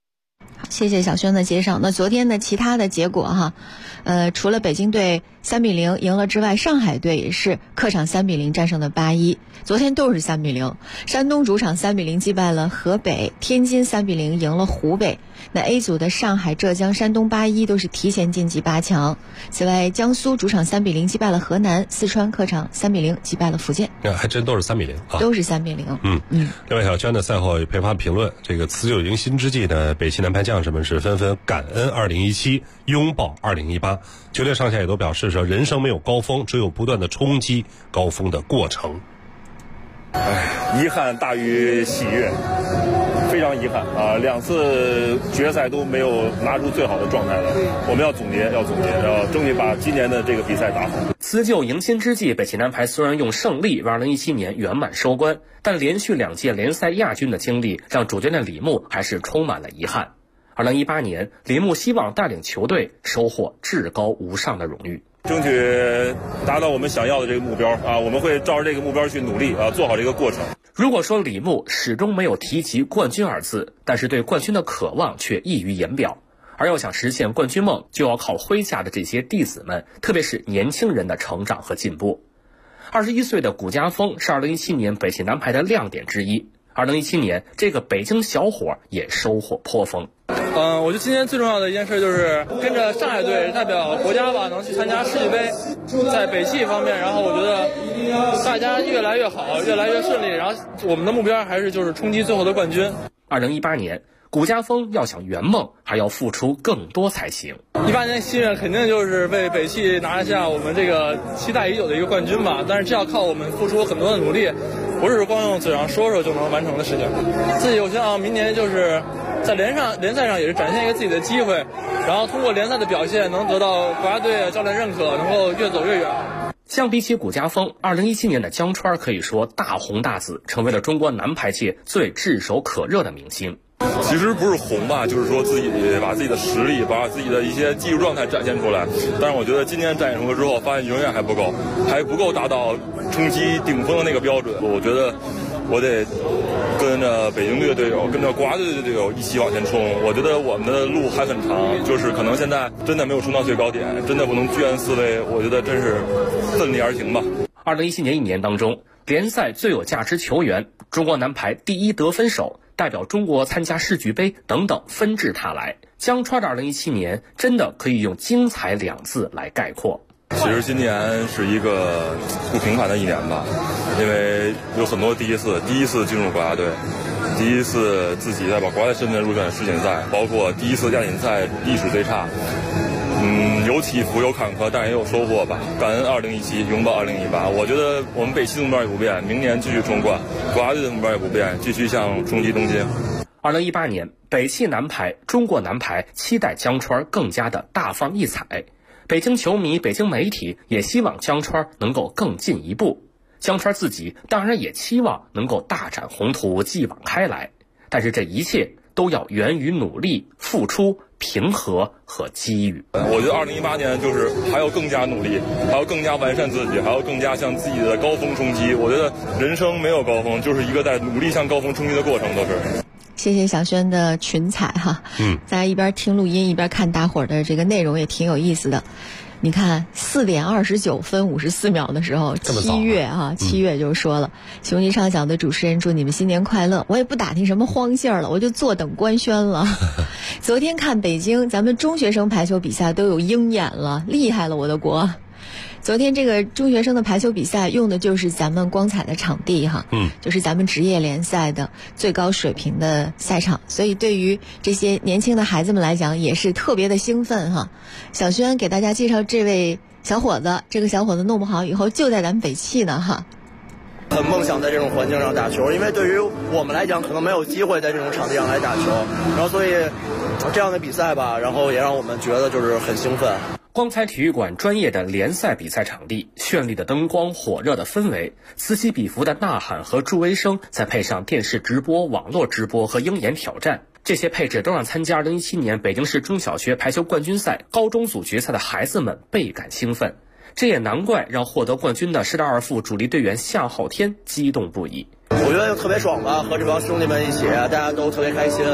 Speaker 4: 谢谢小轩的介绍。那昨天的其他的结果哈，除了北京队3-0赢了之外，上海队也是客场3-0战胜了8-1。昨天都是3-0，山东主场3-0击败了河北，天津3-0赢了湖北。那 A 组的上海、浙江、山东8-1都是提前晋级8强。此外，江苏主场3-0击败了河南，四川客场3-0击败了福建。
Speaker 5: 还真都是3-0啊，
Speaker 4: 都是3-0。
Speaker 5: 另外，小娟的赛后也配发评论，这个辞旧迎新之际呢，北汽男排将士们是纷纷感恩2017，拥抱2018。球队上下也都表示说，人生没有高峰，只有不断的冲击高峰的过程。
Speaker 18: 遗憾大于喜悦，非常遗憾啊！2次决赛都没有拿出最好的状态来，我们要总结，要争取把今年的这个比赛打好。
Speaker 17: 辞旧迎新之际，北汽男排虽然用胜利为2017年圆满收官，但连续2届联赛亚军的经历让主教练李木还是充满了遗憾。2018年，李木希望带领球队收获至高无上的荣誉，
Speaker 18: 争取达到我们想要的这个目标啊！我们会照着这个目标去努力啊，做好这个过程。
Speaker 17: 如果说李木始终没有提及冠军2字，但是对冠军的渴望却溢于言表。而要想实现冠军梦，就要靠麾下的这些弟子们，特别是年轻人的成长和进步。21岁的谷家锋是2017年北汽男排的亮点之一。2017年，这个北京小伙也收获颇丰。
Speaker 19: 我觉得今天最重要的一件事就是跟着上海队代表国家吧，能去参加世界杯。在北汽方面，然后我觉得大家越来越好，越来越顺利。然后我们的目标还是就是冲击最后的冠军。
Speaker 17: 2018年，谷家锋要想圆梦，还要付出更多才行。
Speaker 19: 18年心愿肯定就是为北汽拿下我们这个期待已久的一个冠军吧。但是这要靠我们付出很多的努力，不是光用嘴上说说就能完成的事情。自己我希望明年就是在联赛上也是展现一个自己的机会，然后通过联赛的表现能得到国家队教练认可，能够越走越远。
Speaker 17: 相比起谷家锋，2017年的江川可以说大红大紫，成为了中国男排界最炙手可热的明星。
Speaker 18: 其实不是红吧，就是说自己把自己的实力，把自己的一些技术状态展现出来。但是我觉得今年展现出来之后，发现永远还不够达到冲击顶峰的那个标准。我觉得我得跟着北京队的队友，跟着国家队的队友一起往前冲。我觉得我们的路还很长，就是可能现在真的没有冲到最高点，真的不能居安思危。我觉得真是奋力而行吧。
Speaker 17: 2017年1年当中，联赛最有价值球员、中国男排第1得分手、代表中国参加世俱杯等等纷至沓来。江川的2017年真的可以用精彩2字来概括。
Speaker 18: 其实今年是一个不平凡的一年吧，因为有很多第一次进入国家队，第一次自己代表国家身份入选世锦赛，包括第一次亚锦赛历史最差。有起伏有坎坷，但也有收获吧。感恩2017，拥抱2018。我觉得我们北汽的目标也不变，明年继续冲冠；国家队的目标也不变，继续向冲击东京。
Speaker 17: 2018年，北汽男排、中国男排期待江川更加的大放异彩。北京球迷、北京媒体也希望江川能够更进一步。江川自己当然也期望能够大展宏图，继往开来。但是这一切都要源于努力、付出、平和和机遇。
Speaker 18: 我觉得2018年就是还要更加努力，还要更加完善自己，还要更加向自己的高峰冲击。我觉得人生没有高峰，就是一个在努力向高峰冲击的过程，都是。
Speaker 4: 谢谢小轩的群采哈，在一边听录音一边看大伙儿的这个内容也挺有意思的。你看4点29分54秒的时候，7月就说了，雄鸡畅想的主持人祝你们新年快乐。我也不打听什么荒信儿了，我就坐等官宣了。昨天看北京咱们中学生排球比赛都有鹰眼了，厉害了我的国。昨天这个中学生的排球比赛用的就是咱们光彩的场地哈，就是咱们职业联赛的最高水平的赛场，所以对于这些年轻的孩子们来讲也是特别的兴奋哈。小轩给大家介绍这位小伙子，这个小伙子弄不好以后就在咱们北汽呢哈。
Speaker 20: 很梦想在这种环境上打球，因为对于我们来讲可能没有机会在这种场地上来打球，然后所以这样的比赛吧，然后也让我们觉得就是很兴奋。
Speaker 17: 光彩体育馆专业的联赛比赛场地，绚丽的灯光，火热的氛围，此起彼伏的呐喊和助威声，再配上电视直播、网络直播和鹰眼挑战，这些配置都让参加2017年北京市中小学排球冠军赛高中组决赛的孩子们倍感兴奋。这也难怪让获得冠军的师大二附主力队员夏昊天激动不已。
Speaker 20: 我觉得特别爽吧，和这帮兄弟们一起，大家都特别开心。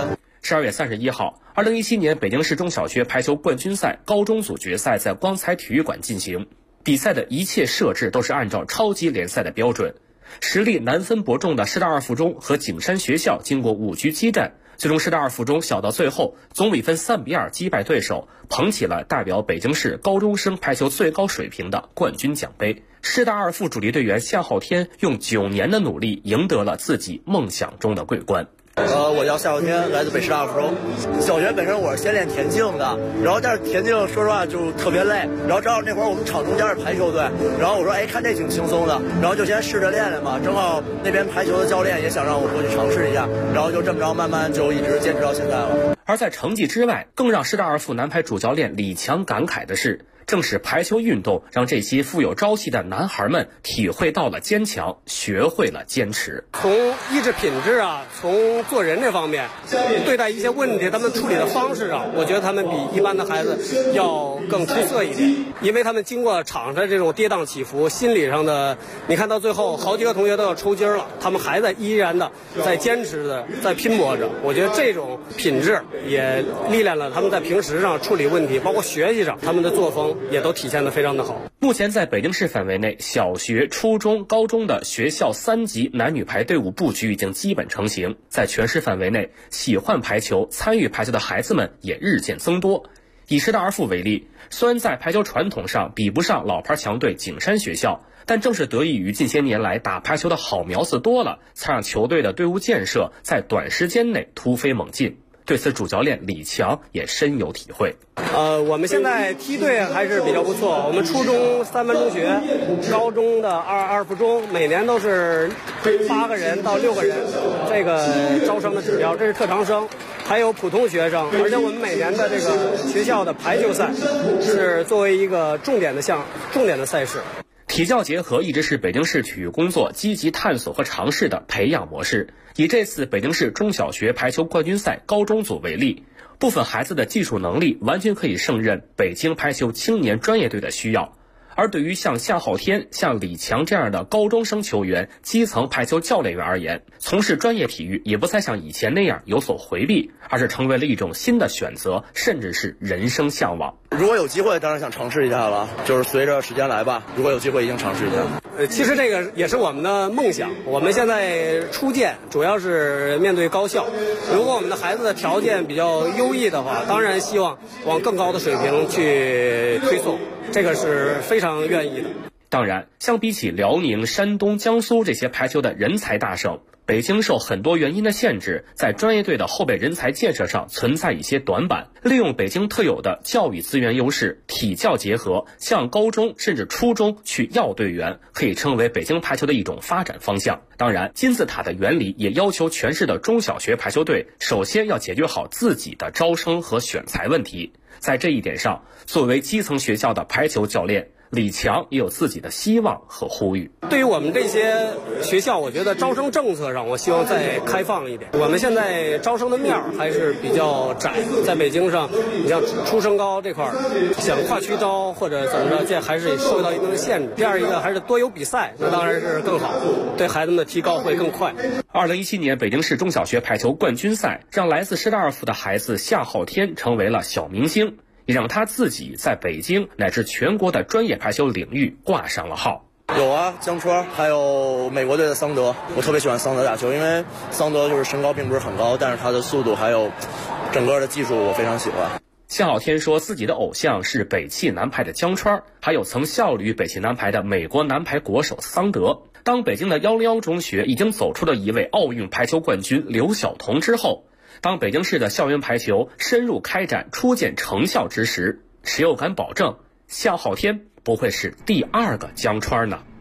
Speaker 17: 12月31号，2017年北京市中小学排球冠军赛高中组决赛在光彩体育馆进行。比赛的一切设置都是按照超级联赛的标准。实力难分伯仲的师大二附中和景山学校经过5局激战，最终师大二附中小到最后总比分3-2击败对手，捧起了代表北京市高中生排球最高水平的冠军奖杯。师大二附主力队员夏昊天用9年的努力赢得了自己梦想中的桂冠。
Speaker 20: 我叫夏昊天，来自北师大附中。小学本身我是先练田径的，然后但是田径说实话就特别累，然后正好那会儿我们场中间是排球队，然后我说看这挺轻松的，然后就先试着练练嘛。正好那边排球的教练也想让我过去尝试一下，然后就这么着慢慢就一直坚持到现在了。
Speaker 17: 而在成绩之外，更让师大二附男排主教练李强感慨的是，正是排球运动让这些富有朝气的男孩们体会到了坚强，学会了坚持。
Speaker 21: 从意志品质啊，从做人这方面，对待一些问题他们处理的方式上，我觉得他们比一般的孩子要更出色一点，因为他们经过场上这种跌宕起伏，心理上的，你看到最后好几个同学都要抽筋了，他们还在依然的在坚持的在拼搏着。我觉得这种品质也历练了他们在平时上处理问题，包括学习上他们的作风也都体现得非常的好。
Speaker 17: 目前在北京市范围内，小学、初中、高中的学校3级男女排队伍布局已经基本成型。在全市范围内，喜欢排球、参与排球的孩子们也日渐增多。以师大二附为例，虽然在排球传统上比不上老牌强队景山学校，但正是得益于近些年来打排球的好苗子多了，才让球队的队伍建设在短时间内突飞猛进。对此，主教练李强也深有体会。
Speaker 21: 我们现在梯队还是比较不错。我们初中3班中学，高中的二附中，每年都是8个人到6个人，这个招生的指标，这是特长生，还有普通学生。而且我们每年的这个学校的排球赛是作为一个重点的赛事。
Speaker 17: 体教结合一直是北京市体育工作积极探索和尝试的培养模式。以这次北京市中小学排球冠军赛高中组为例，部分孩子的技术能力完全可以胜任北京排球青年专业队的需要。而对于像夏昊天、像李强这样的高中生球员、基层排球教练员而言，从事专业体育也不再像以前那样有所回避，而是成为了一种新的选择，甚至是人生向往。
Speaker 20: 如果有机会，当然想尝试一下了，就是随着时间来吧。如果有机会，一定尝试一下。
Speaker 21: 其实这个也是我们的梦想。我们现在初建主要是面对高校，如果我们的孩子的条件比较优异的话，当然希望往更高的水平去推送，这个是非常愿意的。
Speaker 17: 当然，相比起辽宁、山东、江苏这些排球的人才大省，北京受很多原因的限制，在专业队的后备人才建设上存在一些短板。利用北京特有的教育资源优势，体教结合，向高中甚至初中去要队员，可以称为北京排球的一种发展方向。当然，金字塔的原理也要求全市的中小学排球队首先要解决好自己的招生和选材问题。在这一点上，作为基层学校的排球教练，李强也有自己的希望和呼吁。
Speaker 21: 对于我们这些学校，我觉得招生政策上，我希望再开放一点。我们现在招生的面还是比较窄，在北京上，你像初升高这块想跨区招或者怎么着，这还是受到一定的限制。第二一个还是多有比赛，那当然是更好，对孩子们的提高会更快。
Speaker 17: 2017年北京市中小学排球冠军赛，让来自师大二附的孩子夏昊天成为了小明星，也让他自己在北京乃至全国的专业排球领域挂上了号。
Speaker 20: 有啊，江川，还有美国队的桑德，我特别喜欢桑德打球，因为桑德就是身高并不是很高，但是他的速度还有整个的技术我非常喜欢。
Speaker 17: 夏昊天说自己的偶像是北汽男排的江川，还有曾效力于北汽男排的美国男排国手桑德。当北京的101中学已经走出了一位奥运排球冠军刘晓彤之后，当北京市的校园排球深入开展初见成效之时，谁又敢保证夏昊天不会是第2个江川呢？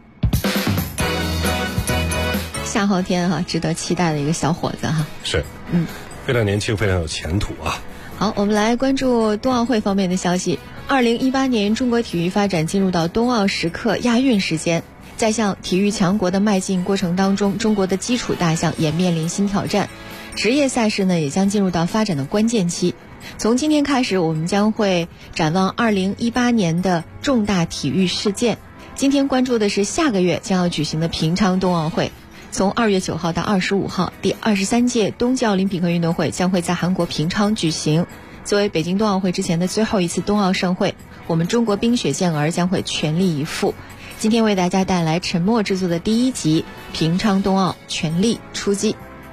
Speaker 4: 夏昊天哈，值得期待的一个小伙子哈。
Speaker 5: 是，非常年轻，非常有前途啊。
Speaker 4: 好，我们来关注冬奥会方面的消息。2018年，中国体育发展进入到冬奥时刻亚运时间，在向体育强国的迈进过程当中，中国的基础大项也面临新挑战。职业赛事呢，也将进入到发展的关键期。从今天开始，我们将会展望2018年的重大体育事件。今天关注的是下个月将要举行的平昌冬奥会。 从2月9号到25号，第23届冬季奥林匹克运动会将会在韩国平昌举行。作为北京冬奥会之前的最后一次冬奥盛会，我们中国冰雪健儿将会全力以赴。今天为大家带来陈默制作的第1集《平昌冬奥全力出击》。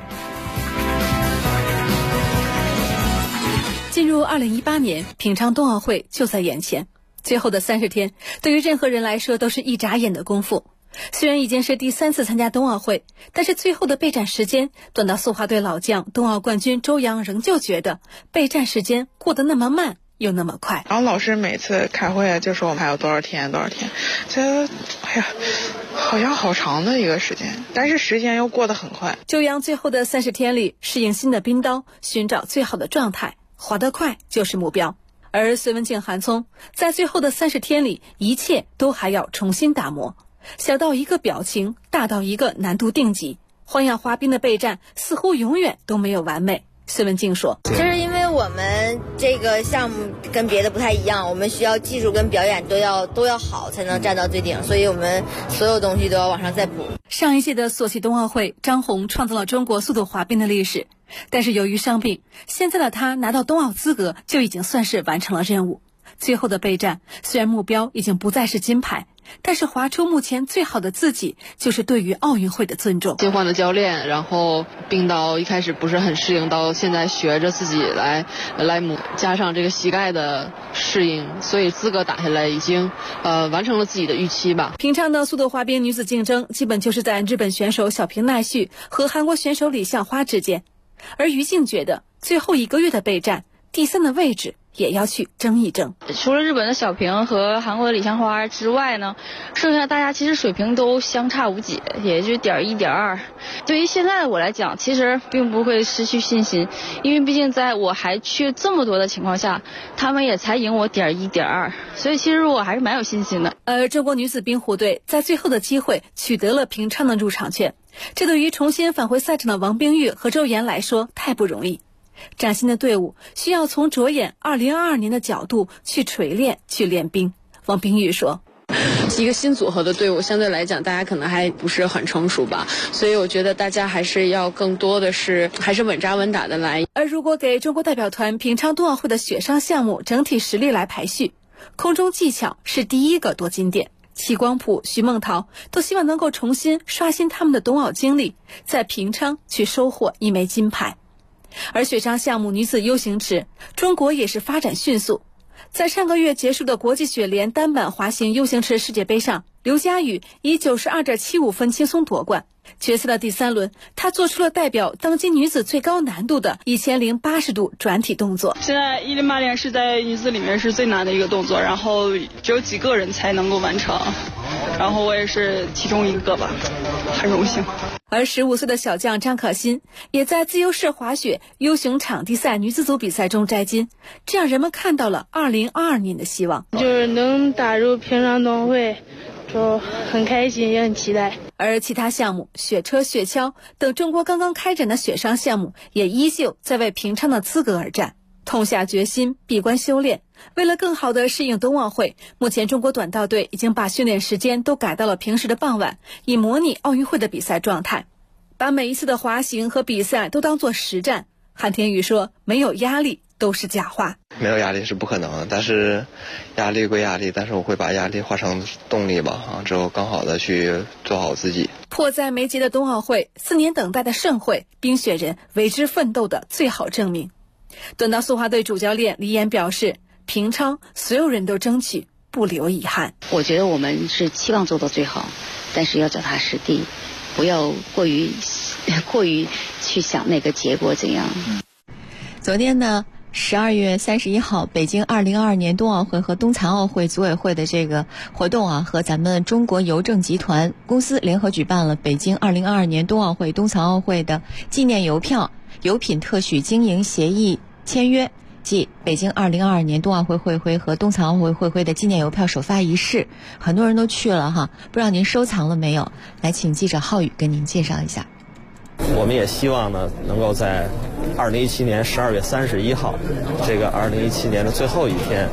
Speaker 1: 进入2018年，平昌冬奥会就在眼前。最后的30天，对于任何人来说都是一眨眼的功夫。虽然已经是第3次参加冬奥会，但是最后的备战时间短到速滑队老将、冬奥冠军周洋仍旧觉得备战时间过得那么慢又那么快。
Speaker 22: 然后老师每次开会就说我们还有多少天，觉得好像好长的一个时间，但是时间又过得很快。
Speaker 1: 周洋最后的30天里，适应新的冰刀，寻找最好的状态，滑得快就是目标。而隋文静、韩聪在最后的30天里，一切都还要重新打磨，小到一个表情，大到一个难度定级，花样滑冰的备战似乎永远都没有完美。隋文静说，
Speaker 23: 就是因为我们这个项目跟别的不太一样，我们需要技术跟表演都要好才能站到最顶，所以我们所有东西都要往上再补。
Speaker 1: 上一届的索契冬奥会，张红创造了中国速度滑冰的历史，但是由于伤病，现在的他拿到冬奥资格就已经算是完成了任务。最后的备战，虽然目标已经不再是金牌，但是滑出目前最好的自己，就是对于奥运会的尊重。
Speaker 24: 新换的教练，然后冰刀一开始不是很适应，到现在学着自己来磨，加上这个膝盖的适应，所以资格打下来已经完成了自己的预期吧。
Speaker 1: 平昌的速度滑冰女子竞争基本就是在日本选手小平奈绪和韩国选手李相花之间，而于静觉得最后1个月的备战，第3的位置也要去争一争。
Speaker 25: 除了日本的小平和韩国的李相花之外呢，剩下大家其实水平都相差无几，也就1.1、1.2。对于现在的我来讲，其实并不会失去信心，因为毕竟在我还缺这么多的情况下，他们也才赢我1.1、1.2，所以其实我还是蛮有信心的。
Speaker 1: 而中国女子冰壶队在最后的机会取得了平昌的入场券，这对于重新返回赛场的王冰玉和周岩来说太不容易。崭新的队伍需要从着眼2022年的角度去锤炼、去练兵。王冰玉说，
Speaker 24: 一个新组合的队伍，相对来讲大家可能还不是很成熟吧，所以我觉得大家还是要更多的是还是稳扎稳打的来。
Speaker 1: 而如果给中国代表团平昌冬奥会的雪上项目整体实力来排序，空中技巧是第1个夺金点，齐光谱、徐梦桃都希望能够重新刷新他们的冬奥经历，在平昌去收获1枚金牌。而雪上项目女子 U 型池，中国也是发展迅速。在上个月结束的国际雪联单板滑行 U 型池世界杯上，刘佳宇以 92.75 分轻松夺冠。决赛的第3轮，她做出了代表当今女子最高难度的1080度转体动作。
Speaker 26: 现在1080是在女子里面是最难的一个动作，然后只有几个人才能够完成，然后我也是其中一个吧，很荣幸。
Speaker 1: 而15岁的小将张可欣也在自由式滑雪 U 型场地赛女子组比赛中摘金，这让人们看到了2022年的希望。
Speaker 27: 就是能打入平昌冬奥会，就很开心也很期待。
Speaker 1: 而其他项目雪车、雪橇等中国刚刚开展的雪上项目也依旧在为平昌的资格而战，痛下决心，闭关修炼。为了更好地适应冬奥会，目前中国短道队已经把训练时间都改到了平时的傍晚，以模拟奥运会的比赛状态，把每一次的滑行和比赛都当作实战。韩天宇说，没有压力都是假话。
Speaker 28: 没有压力是不可能的，但是压力归压力，但是我会把压力化成动力吧，之后更好的去做好自己。
Speaker 1: 迫在眉睫的冬奥会，4年等待的盛会，冰雪人为之奋斗的最好证明。短道速滑队主教练李岩表示，平昌所有人都争取，不留遗憾。
Speaker 29: 我觉得我们是期望做到最好，但是要脚踏实地，不要过于去想那个结果怎样。
Speaker 4: 昨天呢，12月31号，北京2022年冬奥会和冬残奥会组委会的这个活动啊，和咱们中国邮政集团公司联合举办了北京2022年冬奥会、冬残奥会的纪念邮票、邮品特许经营协议签约即北京2022年冬奥会会徽和冬残奥会会徽的纪念邮票首发仪式，很多人都去了哈，不知道您收藏了没有？来，请记者浩宇跟您介绍一下。
Speaker 30: 我们也希望呢，能够在2017年12月31号这个2017年的最后一天，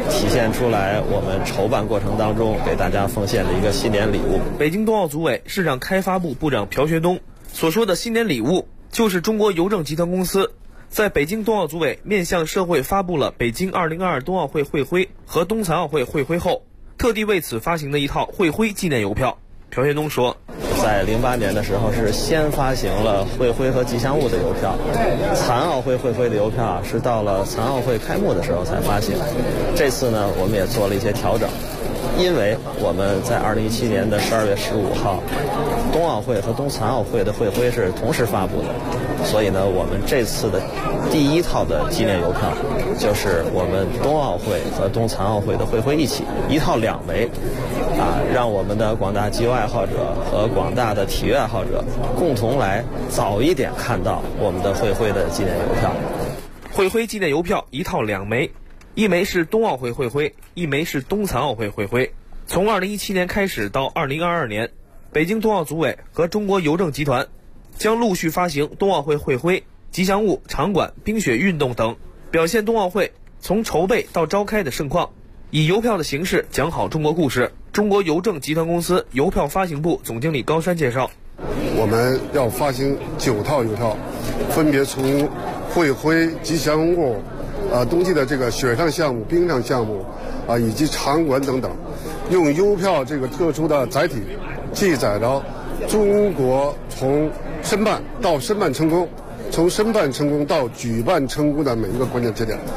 Speaker 30: 体现出来我们筹办过程当中给大家奉献的一个新年礼物。
Speaker 2: 北京冬奥组委市场开发部部长朴学东所说的新年礼物，就是中国邮政集团公司在北京冬奥组委面向社会发布了北京2022冬奥会会徽和冬残奥会会徽后，特地为此发行的一套会徽纪念邮票。朴学东说，
Speaker 30: 在08年的时候是先发行了会徽和吉祥物的邮票，残奥会会徽的邮票是到了残奥会开幕的时候才发行。这次呢，我们也做了一些调整，因为我们在2017年的12月15号，冬奥会和冬残奥会的会徽是同时发布的，所以呢，我们这次的第一套的纪念邮票就是我们冬奥会和冬残奥会的会徽一起，一套2枚，让我们的广大集邮爱好者和广大的体育爱好者共同来早一点看到我们的会徽的纪念邮票。
Speaker 2: 会徽纪念邮票一套2枚，一枚是冬奥会会徽，一枚是冬残奥会会徽。从2017年开始到2022年，北京冬奥组委和中国邮政集团将陆续发行冬奥会会徽、吉祥物、场馆、冰雪运动等，表现冬奥会从筹备到召开的盛况，以邮票的形式讲好中国故事。中国邮政集团公司邮票发行部总经理高山介绍，
Speaker 6: 我们要发行9套邮票，分别从会徽、吉祥物、冬季的这个雪上项目、冰上项目以及场馆等等，用邮票这个特殊的载体，记载着中国从申办到申办成功，从申办成功到举办成功的每一个关键节点。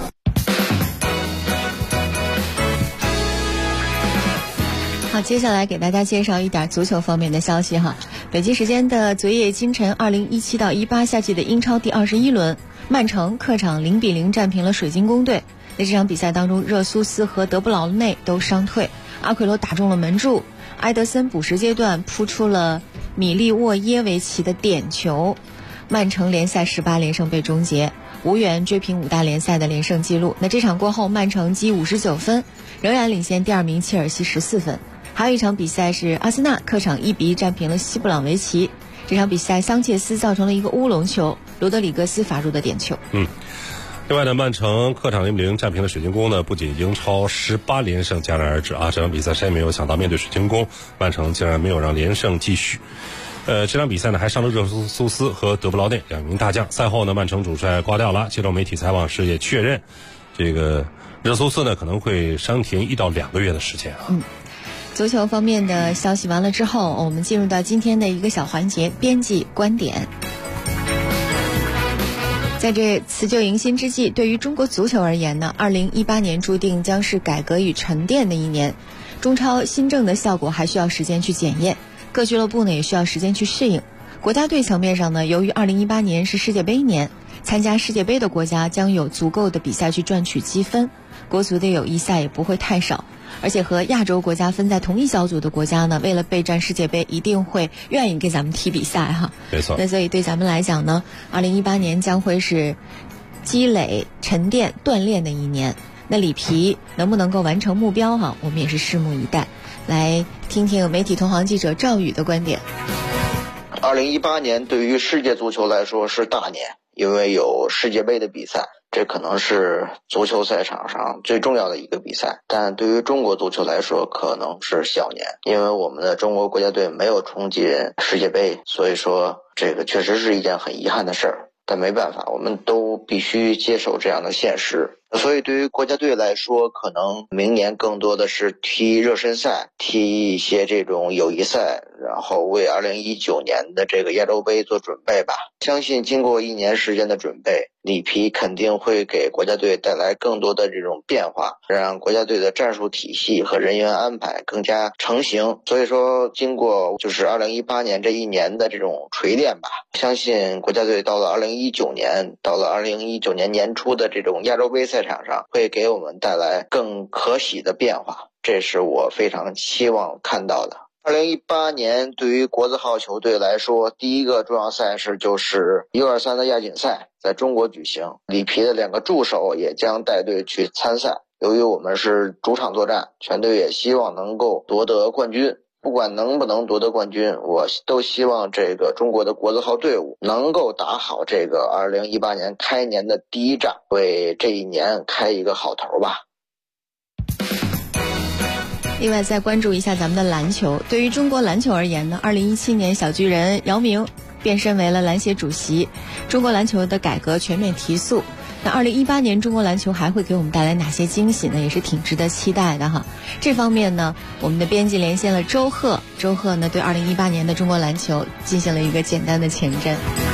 Speaker 4: 好，接下来给大家介绍一点足球方面的消息哈。北京时间的昨夜今晨，2017到18赛季的英超第21轮，曼城客场0-0战平了水晶宫队。在这场比赛当中，热苏斯和德布劳内都伤退，阿奎罗打中了门柱，埃德森补时阶段扑出了米利沃耶维奇的点球，曼城联赛18连胜被终结，无缘追平5大联赛的连胜纪录。那这场过后，曼城积59分，仍然领先第2名切尔西14分。还有一场比赛是阿森纳客场1-1战平了西布朗维奇。这场比赛桑切斯造成了一个乌龙球，罗德里格斯罚入的点球。
Speaker 5: 另外呢，曼城客场0-0战平了水晶宫呢，不仅英超18连胜戛然而止啊！这场比赛谁也没有想到，面对水晶宫，曼城竟然没有让连胜继续。这场比赛呢还上了热苏斯和德布劳内2名大将。赛后呢，曼城主帅瓜迪奥拉接受媒体采访时也确认，这个热苏斯呢可能会伤停1到2个月的时间啊。
Speaker 4: 足球方面的消息完了之后，我们进入到今天的一个小环节，编辑观点。在这辞旧迎新之际，对于中国足球而言呢，2018年注定将是改革与沉淀的一年。中超新政的效果还需要时间去检验，各俱乐部呢也需要时间去适应。国家队层面上呢，由于2018年是世界杯年，参加世界杯的国家将有足够的比赛去赚取积分，国足的友谊赛也不会太少。而且和亚洲国家分在同一小组的国家呢，为了备战世界杯，一定会愿意给咱们踢比赛哈。
Speaker 5: 没错。
Speaker 4: 那所以对咱们来讲呢，2018年将会是积累、沉淀、锻炼的一年。那里皮能不能够完成目标哈，我们也是拭目以待。来听听媒体同行记者赵宇的观点。
Speaker 7: 2018年对于世界足球来说是大年，因为有世界杯的比赛。这可能是足球赛场上最重要的一个比赛，但对于中国足球来说可能是小年，因为我们的中国国家队没有冲进世界杯，所以说这个确实是一件很遗憾的事儿。但没办法，我们都必须接受这样的现实。所以对于国家队来说，可能明年更多的是踢热身赛，踢一些这种友谊赛，然后为2019年的这个亚洲杯做准备吧。相信经过1年时间的准备，里皮肯定会给国家队带来更多的这种变化，让国家队的战术体系和人员安排更加成型。所以说经过就是2018年这1年的这种锤炼吧，相信国家队到了2019年年初的这种亚洲杯赛场上，会给我们带来更可喜的变化，这是我非常期望看到的。2018年对于国字号球队来说，第一个重要赛事就是 U23 的亚锦赛在中国举行，里皮的2个助手也将带队去参赛。由于我们是主场作战，全队也希望能够夺得冠军。不管能不能夺得冠军，我都希望这个中国的国字号队伍能够打好这个2018年开年的第一仗，为这一年开一个好头吧。
Speaker 4: 另外再关注一下咱们的篮球。对于中国篮球而言呢，2017年小巨人姚明变身为了篮协主席，中国篮球的改革全面提速。那2018年中国篮球还会给我们带来哪些惊喜呢？也是挺值得期待的哈。这方面呢，我们的编辑连线了周贺呢对2018年的中国篮球进行了一个简单的前瞻。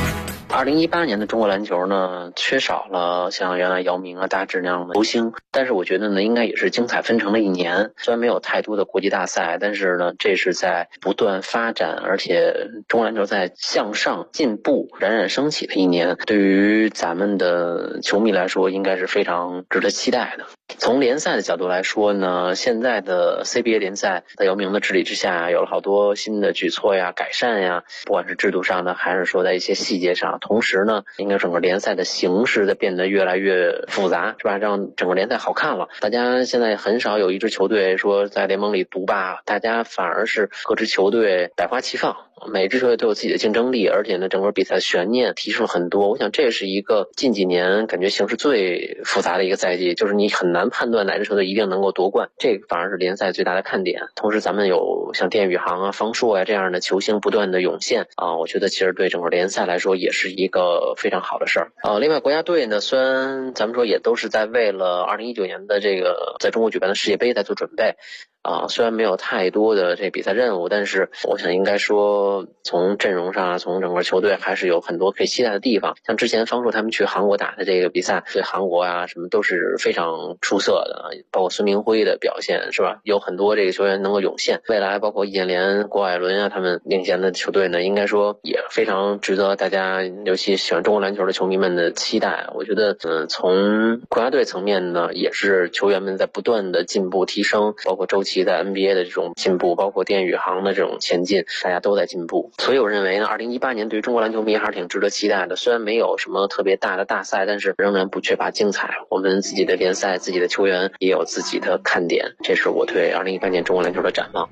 Speaker 3: 2018年的中国篮球呢，缺少了像原来姚明啊、大志那样的球星，但是我觉得呢，应该也是精彩纷呈的一年。虽然没有太多的国际大赛，但是呢，这是在不断发展，而且中国篮球在向上进步、冉冉升起的一年。对于咱们的球迷来说，应该是非常值得期待的。从联赛的角度来说呢，现在的 CBA 联赛在姚明的治理之下，有了好多新的举措呀、改善呀，不管是制度上的，还是说在一些细节上。同时呢，应该整个联赛的形式在变得越来越复杂，是吧？让整个联赛好看了。大家现在很少有一支球队说在联盟里独霸，大家反而是各支球队百花齐放。每支球队都有自己的竞争力，而且呢，整个比赛悬念提升很多。我想这是一个近几年感觉形势最复杂的一个赛季，就是你很难判断哪支球队一定能够夺冠，这反而是联赛最大的看点。同时，咱们有像电宇航啊、方硕啊这样的球星不断的涌现啊，我觉得其实对整个联赛来说也是一个非常好的事儿啊。另外，国家队呢，虽然咱们说也都是在为了2019年的这个在中国举办的世界杯在做准备。虽然没有太多的这比赛任务，但是我想应该说从阵容上，从整个球队还是有很多可以期待的地方。像之前方硕他们去韩国打的这个比赛，对韩国啊什么都是非常出色的，包括孙明辉的表现是吧？有很多这个球员能够涌现，未来包括易建联、郭艾伦啊他们领衔的球队呢，应该说也非常值得大家，尤其喜欢中国篮球的球迷们的期待。我觉得从国家队层面呢，也是球员们在不断的进步提升，包括周琦在 NBA 的这种进步，包括电宇航的这种前进，大家都在进步。所以我认为呢，2018年对于中国篮球迷还是挺值得期待的。虽然没有什么特别大的大赛，但是仍然不缺乏精彩。我们自己的联赛、自己的球员也有自己的看点，这是我对2018年中国篮球的展望。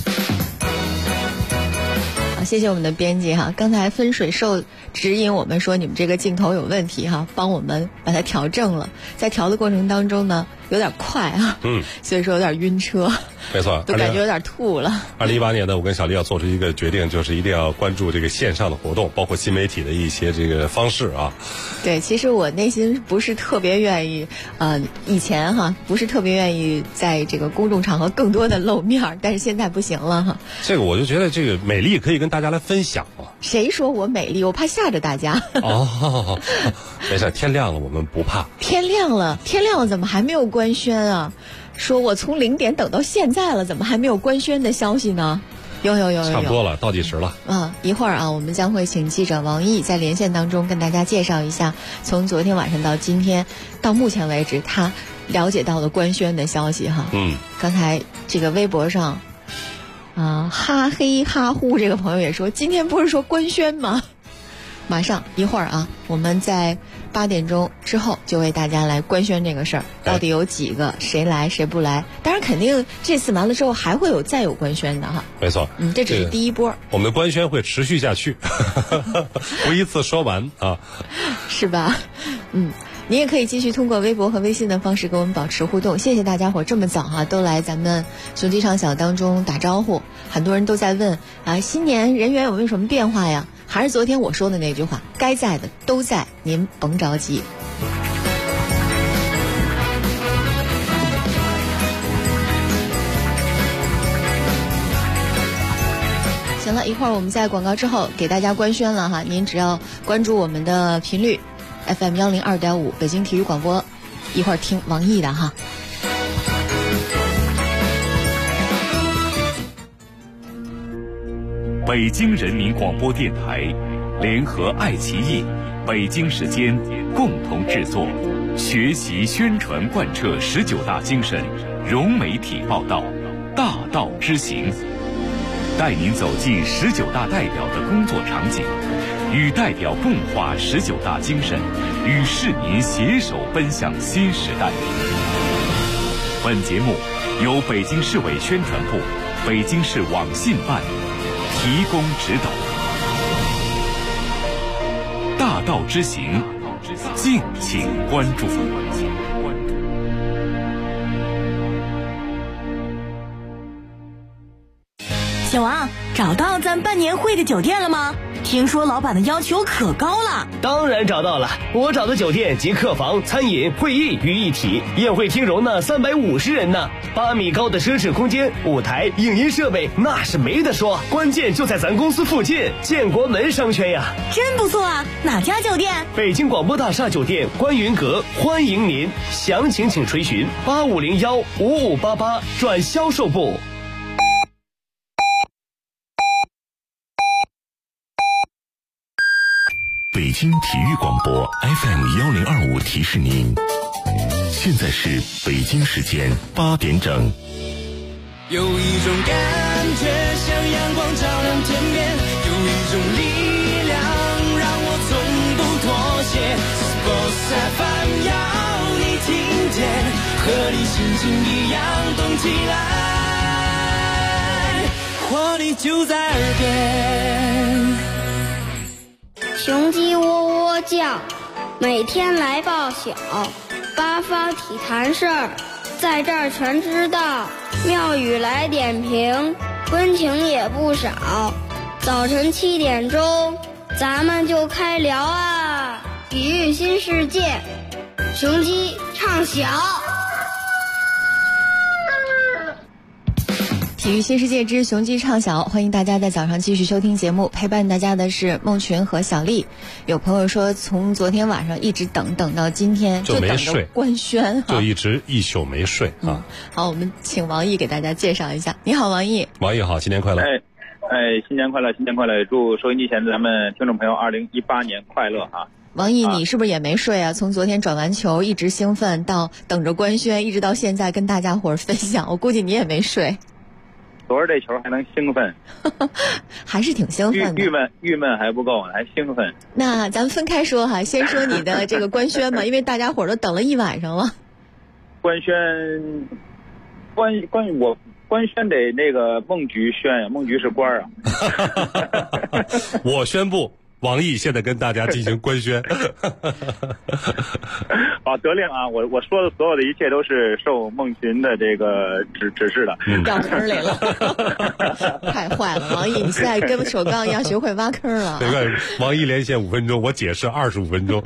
Speaker 4: 好，谢谢我们的编辑哈。刚才分水兽指引我们说你们这个镜头有问题哈，帮我们把它调正了。在调的过程当中呢，有点快啊，所以说有点晕车，
Speaker 5: 没错，
Speaker 4: 都感觉有点吐了。
Speaker 5: 2018年呢，我跟小丽要做出一个决定，就是一定要关注这个线上的活动，包括新媒体的一些这个方式啊。
Speaker 4: 对，其实我内心不是特别愿意，以前哈不是特别愿意在这个公众场合更多的露面，但是现在不行了哈。这个
Speaker 5: 我就觉得这个美丽可以跟大家来分享啊。
Speaker 4: 谁说我美丽？我怕吓着大家。
Speaker 5: 哦，没事，天亮了我们不怕。
Speaker 4: 天亮了怎么还没有官宣啊？说我从0点等到现在了，怎么还没有官宣的消息呢？有，
Speaker 5: 差不多了，倒计时了。
Speaker 4: 一会儿啊，我们将会请记者王毅在连线当中跟大家介绍一下，从昨天晚上到今天，到目前为止他了解到的官宣的消息哈。刚才这个微博上，哈黑哈呼这个朋友也说，今天不是说官宣吗？马上一会儿啊，我们在8点钟之后就为大家来官宣这个事儿，到底有几个，谁来谁不来？当然肯定这次完了之后还会再有官宣的哈。
Speaker 5: 没错，
Speaker 4: 这只是第一波。
Speaker 5: 我们的官宣会持续下去，不一次说完啊，
Speaker 4: 是吧？您也可以继续通过微博和微信的方式跟我们保持互动。谢谢大家伙这么早哈都来咱们雄鸡唱小当中打招呼。很多人都在问新年人员有没有什么变化呀？还是昨天我说的那句话，该在的都在，您甭着急。行了，一会儿我们在广告之后给大家官宣了哈，您只要关注我们的频率 FM 102.5北京体育广播，一会儿听王毅的哈。
Speaker 8: 北京人民广播电台联合爱奇艺、北京时间共同制作，学习宣传贯彻19大精神，融媒体报道，大道之行，带您走进19大代表的工作场景，与代表共话19大精神，与市民携手奔向新时代。本节目由北京市委宣传部、北京市网信办提供指导。大道之行，敬请关注。
Speaker 9: 小王，找到咱办年会的酒店了吗？听说老板的要求可高了。
Speaker 10: 当然找到了，我找的酒店集客房、餐饮、会议于一体，宴会厅容纳350人呢，8米高的奢侈空间，舞台、影音设备那是没得说，关键就在咱公司附近，建国门商圈呀。
Speaker 9: 真不错啊，哪家酒店？
Speaker 10: 北京广播大厦酒店观云阁，欢迎您，详情请垂询8501-5588转销售部。
Speaker 11: 北京体育广播 FM1025提示您，现在是北京时间8点整。
Speaker 12: 有一种感觉像阳光照亮天边，有一种力量让我从不妥协。Sports FM 要你听见，和你心情一样动起来，活力就在耳边。
Speaker 13: 雄鸡喔喔叫，每天来报晓，八方体坛事儿，在这儿全知道。庙宇来点评，温情也不少。早晨7点钟，咱们就开聊啊！体育新世界，雄鸡唱晓。
Speaker 4: 体育新世界之雄鸡唱晓，欢迎大家在早上继续收听节目，陪伴大家的是孟群和小丽。有朋友说从昨天晚上一直等到今天，
Speaker 5: 就没睡，
Speaker 4: 官宣
Speaker 5: 就一直一宿没睡啊。
Speaker 4: 好，我们请王毅给大家介绍一下。你好，王毅。
Speaker 5: 王毅好，新年快乐。
Speaker 14: 新年快乐，新年快乐！祝收音机前的咱们听众朋友2018年快乐啊！
Speaker 4: 王毅，你是不是也没睡啊？从昨天转完球一直兴奋到等着官宣，一直到现在跟大家伙儿分享，我估计你也没睡。
Speaker 14: 昨儿这球还能兴奋，
Speaker 4: 还是挺兴奋的。
Speaker 14: 郁闷还不够，还兴奋。
Speaker 4: 那咱们分开说哈，先说你的这个官宣吧，因为大家伙儿都等了一晚上了。
Speaker 14: 官宣，我官宣得那个孟局宣，孟局是官儿啊。
Speaker 5: 我宣布。王毅现在跟大家进行官宣。
Speaker 14: 好，得令啊！我说的所有的一切都是受孟群的这个指示的。
Speaker 4: 掉坑里了，太坏了！王毅，你现在跟首钢一样学会挖坑了。
Speaker 5: 没关系，王毅连线5分钟，我解释25分钟。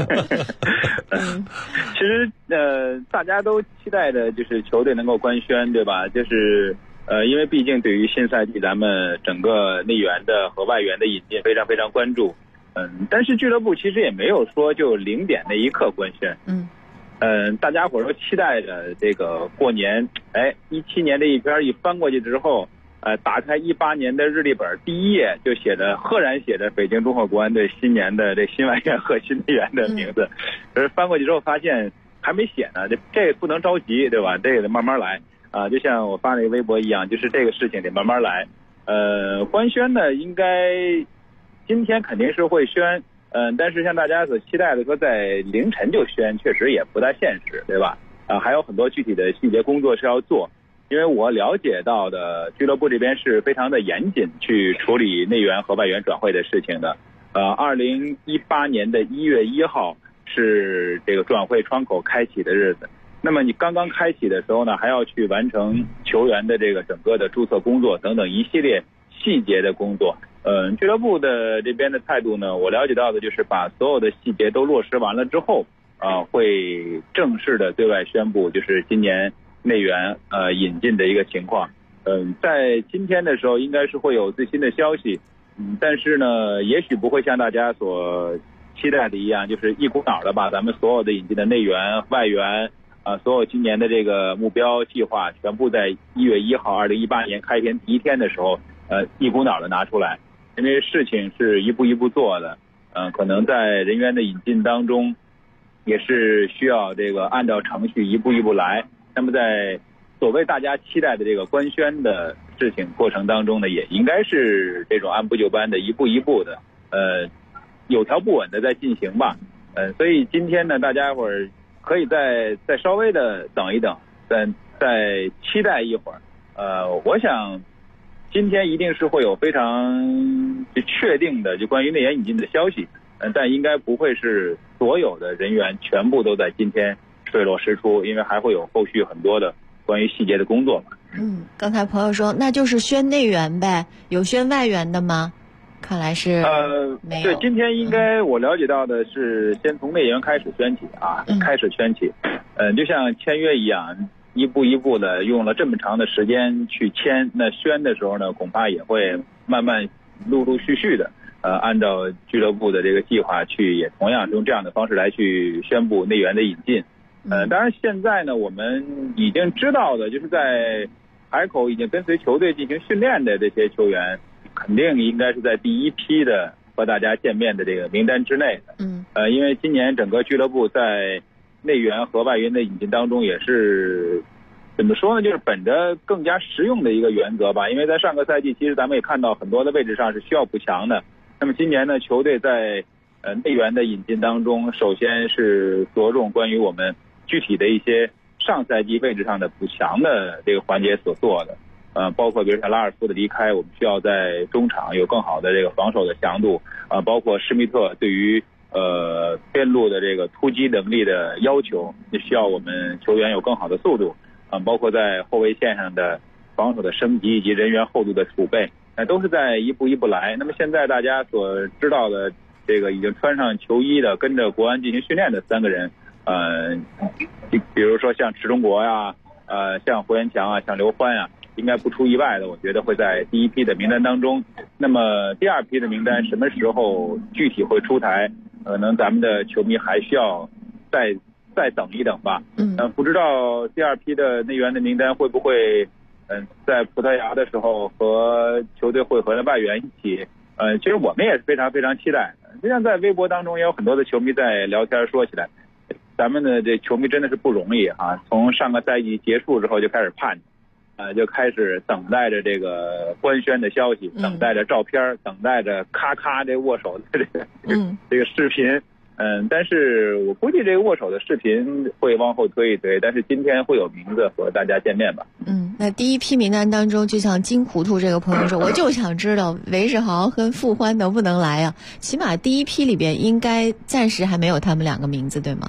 Speaker 14: 其实大家都期待的就是球队能够官宣，对吧？就是因为毕竟对于新赛季咱们整个内援的和外援的引进非常非常关注，但是俱乐部其实也没有说就0点那一刻官宣，大家伙都期待着这个过年，17年这一篇一翻过去之后，打开18年的日历本，第一页就赫然写着北京中赫国安队新年的这新外援和新内援的名字，翻过去之后发现还没写呢，这不能着急，对吧？这个得慢慢来。就像我发那个微博一样，就是这个事情得慢慢来。官宣呢，应该今天肯定是会宣，但是像大家所期待的说在凌晨就宣，确实也不太现实，对吧？还有很多具体的细节工作是要做，因为我了解到的俱乐部这边是非常的严谨去处理内援和外援转会的事情的。2018年的1月1号是这个转会窗口开启的日子。那么你刚刚开启的时候呢，还要去完成球员的这个整个的注册工作等等一系列细节的工作。俱乐部的这边的态度呢，我了解到的就是把所有的细节都落实完了之后，会正式的对外宣布，就是今年内援引进的一个情况。在今天的时候应该是会有最新的消息，但是呢，也许不会像大家所期待的一样，就是一股脑的把咱们所有的引进的内援、外援。所有今年的这个目标计划全部在1月1号2018年开篇第一天的时候，一股脑的拿出来，因为事情是一步一步做的，可能在人员的引进当中，也是需要这个按照程序一步一步来。那么在所谓大家期待的这个官宣的事情过程当中呢，也应该是这种按部就班的一步一步的，有条不紊的在进行吧。所以今天呢，大家伙儿可以再稍微的等一等，再期待一会儿。我想今天一定是会有非常确定的就关于内援引进的消息，但应该不会是所有的人员全部都在今天水落石出，因为还会有后续很多的关于细节的工作嘛。
Speaker 4: 刚才朋友说那就是宣内援呗，有宣外援的吗？看来是没有。
Speaker 14: 对，今天应该我了解到的是先从内援开始宣起啊，开始宣起。就像签约一样，一步一步的用了这么长的时间去签，那宣的时候呢，恐怕也会慢慢陆陆续续的按照俱乐部的这个计划去，也同样用这样的方式来去宣布内援的引进。当然现在呢，我们已经知道的就是在海口已经跟随球队进行训练的这些球员，肯定应该是在第一批的和大家见面的这个名单之内的。因为今年整个俱乐部在内援和外援的引进当中也是怎么说呢，就是本着更加实用的一个原则吧。因为在上个赛季其实咱们也看到很多的位置上是需要补强的，那么今年呢，球队在内援的引进当中，首先是着重关于我们具体的一些上赛季位置上的补强的这个环节所做的。包括比如像拉尔夫的离开，我们需要在中场有更好的这个防守的强度，包括施密特对于边路的这个突击能力的要求，也需要我们球员有更好的速度，包括在后卫线上的防守的升级以及人员厚度的储备，都是在一步一步来。那么现在大家所知道的这个已经穿上球衣的跟着国安进行训练的3个人，比如说像池中国呀，像胡元强啊，像刘欢啊，应该不出意外的，我觉得会在第一批的名单当中。那么第2批的名单什么时候具体会出台，可能咱们的球迷还需要再等一等吧。不知道第2批的内援的名单会不会在葡萄牙的时候和球队会合的外援一起。其实我们也是非常非常期待的。实际上在微博当中也有很多的球迷在聊天说起来，咱们的这球迷真的是不容易啊！从上个赛季结束之后就开始盼就开始等待着这个官宣的消息，等待着照片，等待着咔咔这握手的这个视频。但是我估计这个握手的视频会往后推一推，但是今天会有名字和大家见面吧。
Speaker 4: 那第一批名单当中，就像金糊涂这个朋友说，我就想知道韦世豪和傅欢能不能来啊？起码第一批里边应该暂时还没有他们2个名字，对吗？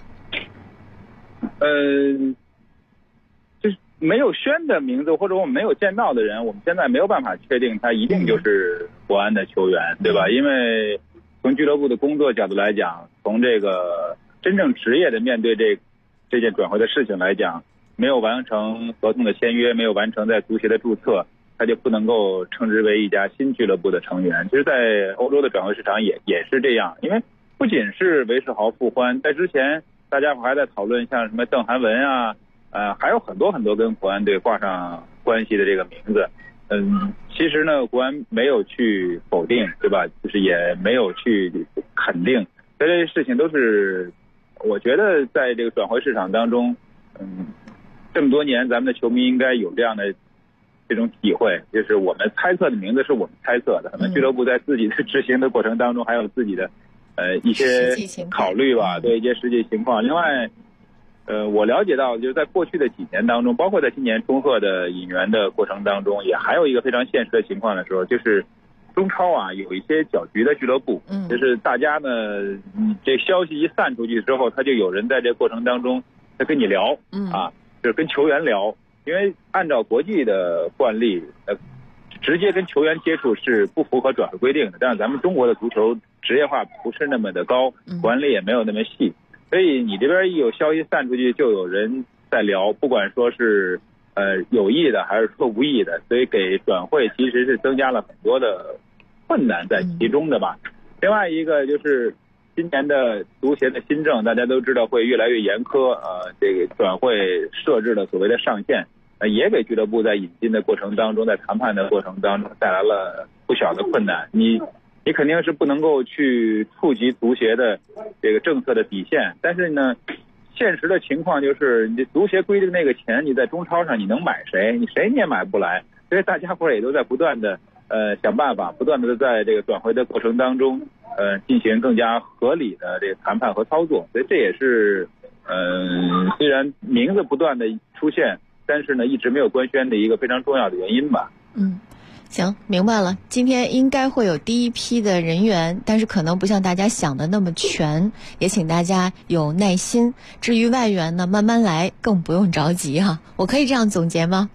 Speaker 14: 就是没有宣的名字，或者我们没有见到的人，我们现在没有办法确定他一定就是国安的球员，对吧？因为从俱乐部的工作角度来讲，从这个真正职业的面对这件转会的事情来讲，没有完成合同的签约，没有完成在足协的注册，他就不能够称之为一家新俱乐部的成员。其实在欧洲的转会市场也是这样，因为不仅是韦世豪、傅欢，在之前大家还在讨论像什么邓涵文啊，还有很多很多跟国安队挂上关系的这个名字。其实呢，国安没有去否定，对吧？就是也没有去肯定，这些事情都是我觉得在这个转会市场当中，这么多年咱们的球迷应该有这样的这种体会，就是我们猜测的名字是我们猜测的，可能俱乐部在自己的执行的过程当中还有自己的一些考虑吧，对一些实际情况。另外我了解到就是在过去的几年当中，包括在今年中赫的引援的过程当中，也还有一个非常现实的情况的时候，就是中超啊有一些搅局的俱乐部，就是大家呢这消息一散出去之后，他就有人在这过程当中在跟你聊就是跟球员聊，因为按照国际的惯例直接跟球员接触是不符合转会规定的，但是咱们中国的足球职业化不是那么的高，管理也没有那么细，所以你这边一有消息散出去，就有人在聊，不管说是有意的还是说无意的，所以给转会其实是增加了很多的困难在其中的吧。另外一个就是今年的足协的新政，大家都知道会越来越严苛，这个转会设置了所谓的上限，也给俱乐部在引进的过程当中，在谈判的过程当中带来了不小的困难。你肯定是不能够去触及足协的这个政策的底线，但是呢，现实的情况就是你足协规定那个钱，你在中超上你能买谁？你谁你也买不来，所以大家伙也都在不断的想办法，不断的在这个转会的过程当中进行更加合理的这个谈判和操作，所以这也是虽然名字不断的出现，但是呢一直没有官宣的一个非常重要的原因吧。
Speaker 4: 行，明白了。今天应该会有第一批的人员，但是可能不像大家想的那么全，也请大家有耐心。至于外援呢，慢慢来，更不用着急哈。我可以这样总结吗？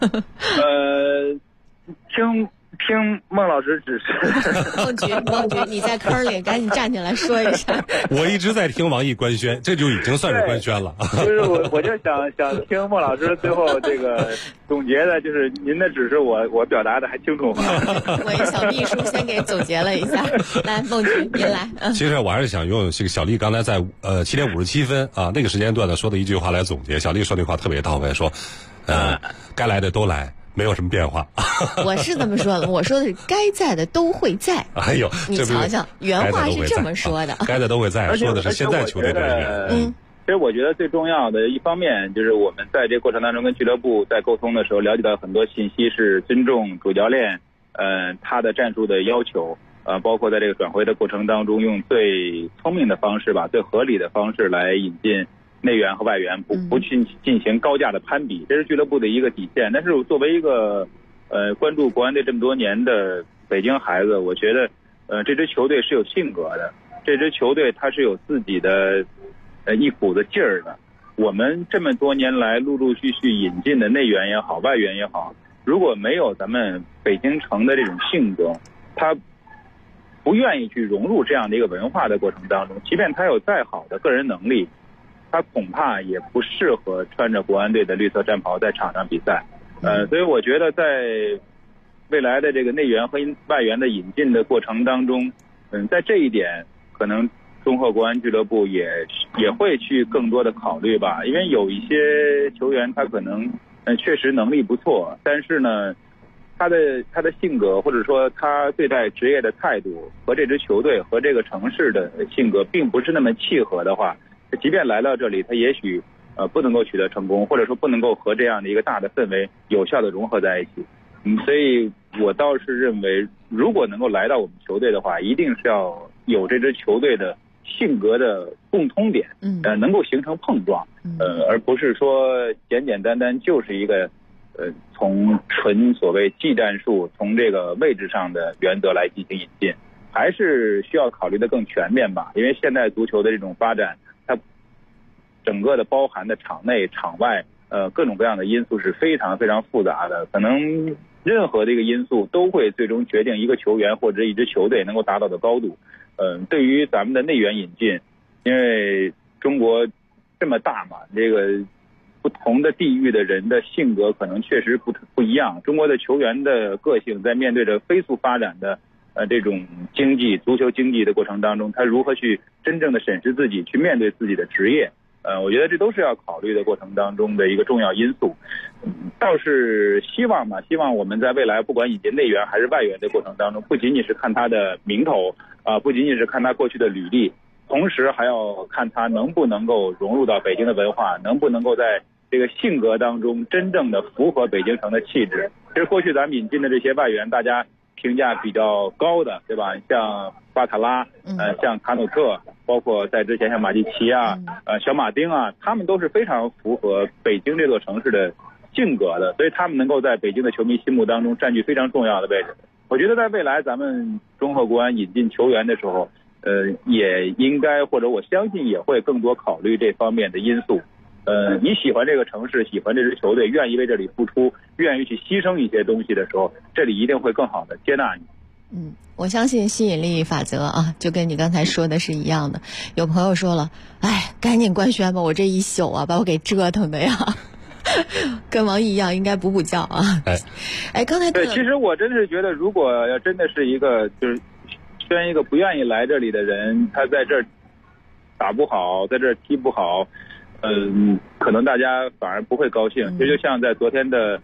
Speaker 14: 听孟老师指示。
Speaker 4: 孟局，你在坑里，赶紧站起来说一下。
Speaker 5: 我一直在听王毅官宣，这就已经算是官宣了。
Speaker 14: 就是我就想听孟老师最后这个总结的，就是您的指示我表达的还清楚吗？
Speaker 4: 我一小秘书先给总结了一下。来，孟局您来。
Speaker 5: 其实我还是想用这个小丽刚才在7点57分啊那个时间段呢说的一句话来总结。小丽说那话特别到位，说该来的都来。没有什么变化。
Speaker 4: 我是这么说的，我说的是该在的都会在。
Speaker 5: 哎呦，
Speaker 4: 你瞧瞧，原话是这么说的。
Speaker 5: 该在都会在，说的是现在球队的人员。
Speaker 14: 其实我觉得最重要的一方面就是我们在这个过程当中跟俱乐部在沟通的时候了解到很多信息，是尊重主教练他的战术的要求，包括在这个转会的过程当中用最聪明的方式吧，最合理的方式来引进内援和外援，不去进行高价的攀比，这是俱乐部的一个底线。但是作为一个关注国安队这么多年的北京孩子，我觉得这支球队是有性格的，这支球队它是有自己的一股子劲儿的。我们这么多年来陆陆续续引进的内援也好，外援也好，如果没有咱们北京城的这种性格，他不愿意去融入这样的一个文化的过程当中，即便他有再好的个人能力，他恐怕也不适合穿着国安队的绿色战袍在场上比赛。所以我觉得在未来的这个内援和外援的引进的过程当中，在这一点可能中赫国安俱乐部也会去更多的考虑吧。因为有一些球员他可能确实能力不错，但是呢他的性格或者说他对待职业的态度和这支球队和这个城市的性格并不是那么契合的话，即便来到这里他也许不能够取得成功，或者说不能够和这样的一个大的氛围有效的融合在一起。所以我倒是认为如果能够来到我们球队的话，一定是要有这支球队的性格的共通点，能够形成碰撞，而不是说简简单单就是一个从纯所谓技战术从这个位置上的原则来进行引进，还是需要考虑的更全面吧。因为现代足球的这种发展，它整个的包含的场内场外各种各样的因素是非常非常复杂的，可能任何的一个因素都会最终决定一个球员或者一支球队能够达到的高度。对于咱们的内援引进，因为中国这么大嘛，这个不同的地域的人的性格可能确实不一样。中国的球员的个性在面对着飞速发展的这种足球经济的过程当中，他如何去真正的审视自己，去面对自己的职业，我觉得这都是要考虑的过程当中的一个重要因素。倒是希望我们在未来不管引进内援还是外援的过程当中，不仅仅是看他的名头不仅仅是看他过去的履历，同时还要看他能不能够融入到北京的文化，能不能够在这个性格当中真正的符合北京城的气质。其实过去咱们引进的这些外援，大家评价比较高的，对吧？像巴塔拉，像卡努特，包括在之前像马蒂奇小马丁他们都是非常符合北京这座城市的性格的，所以他们能够在北京的球迷心目当中占据非常重要的位置。我觉得在未来咱们中赫国安引进球员的时候，也应该或者我相信也会更多考虑这方面的因素。你喜欢这个城市，喜欢这支球队，愿意为这里付出，愿意去牺牲一些东西的时候，这里一定会更好的接纳你。
Speaker 4: 我相信吸引力法则就跟你刚才说的是一样的。有朋友说了，赶紧官宣吧，我这一宿把我给折腾的呀。跟王毅一样，应该补觉刚才
Speaker 14: 对，其实我真是觉得，如果要真的是一个就是宣一个不愿意来这里的人，他在这儿打不好，在这儿踢不好，可能大家反而不会高兴。这就像在昨天的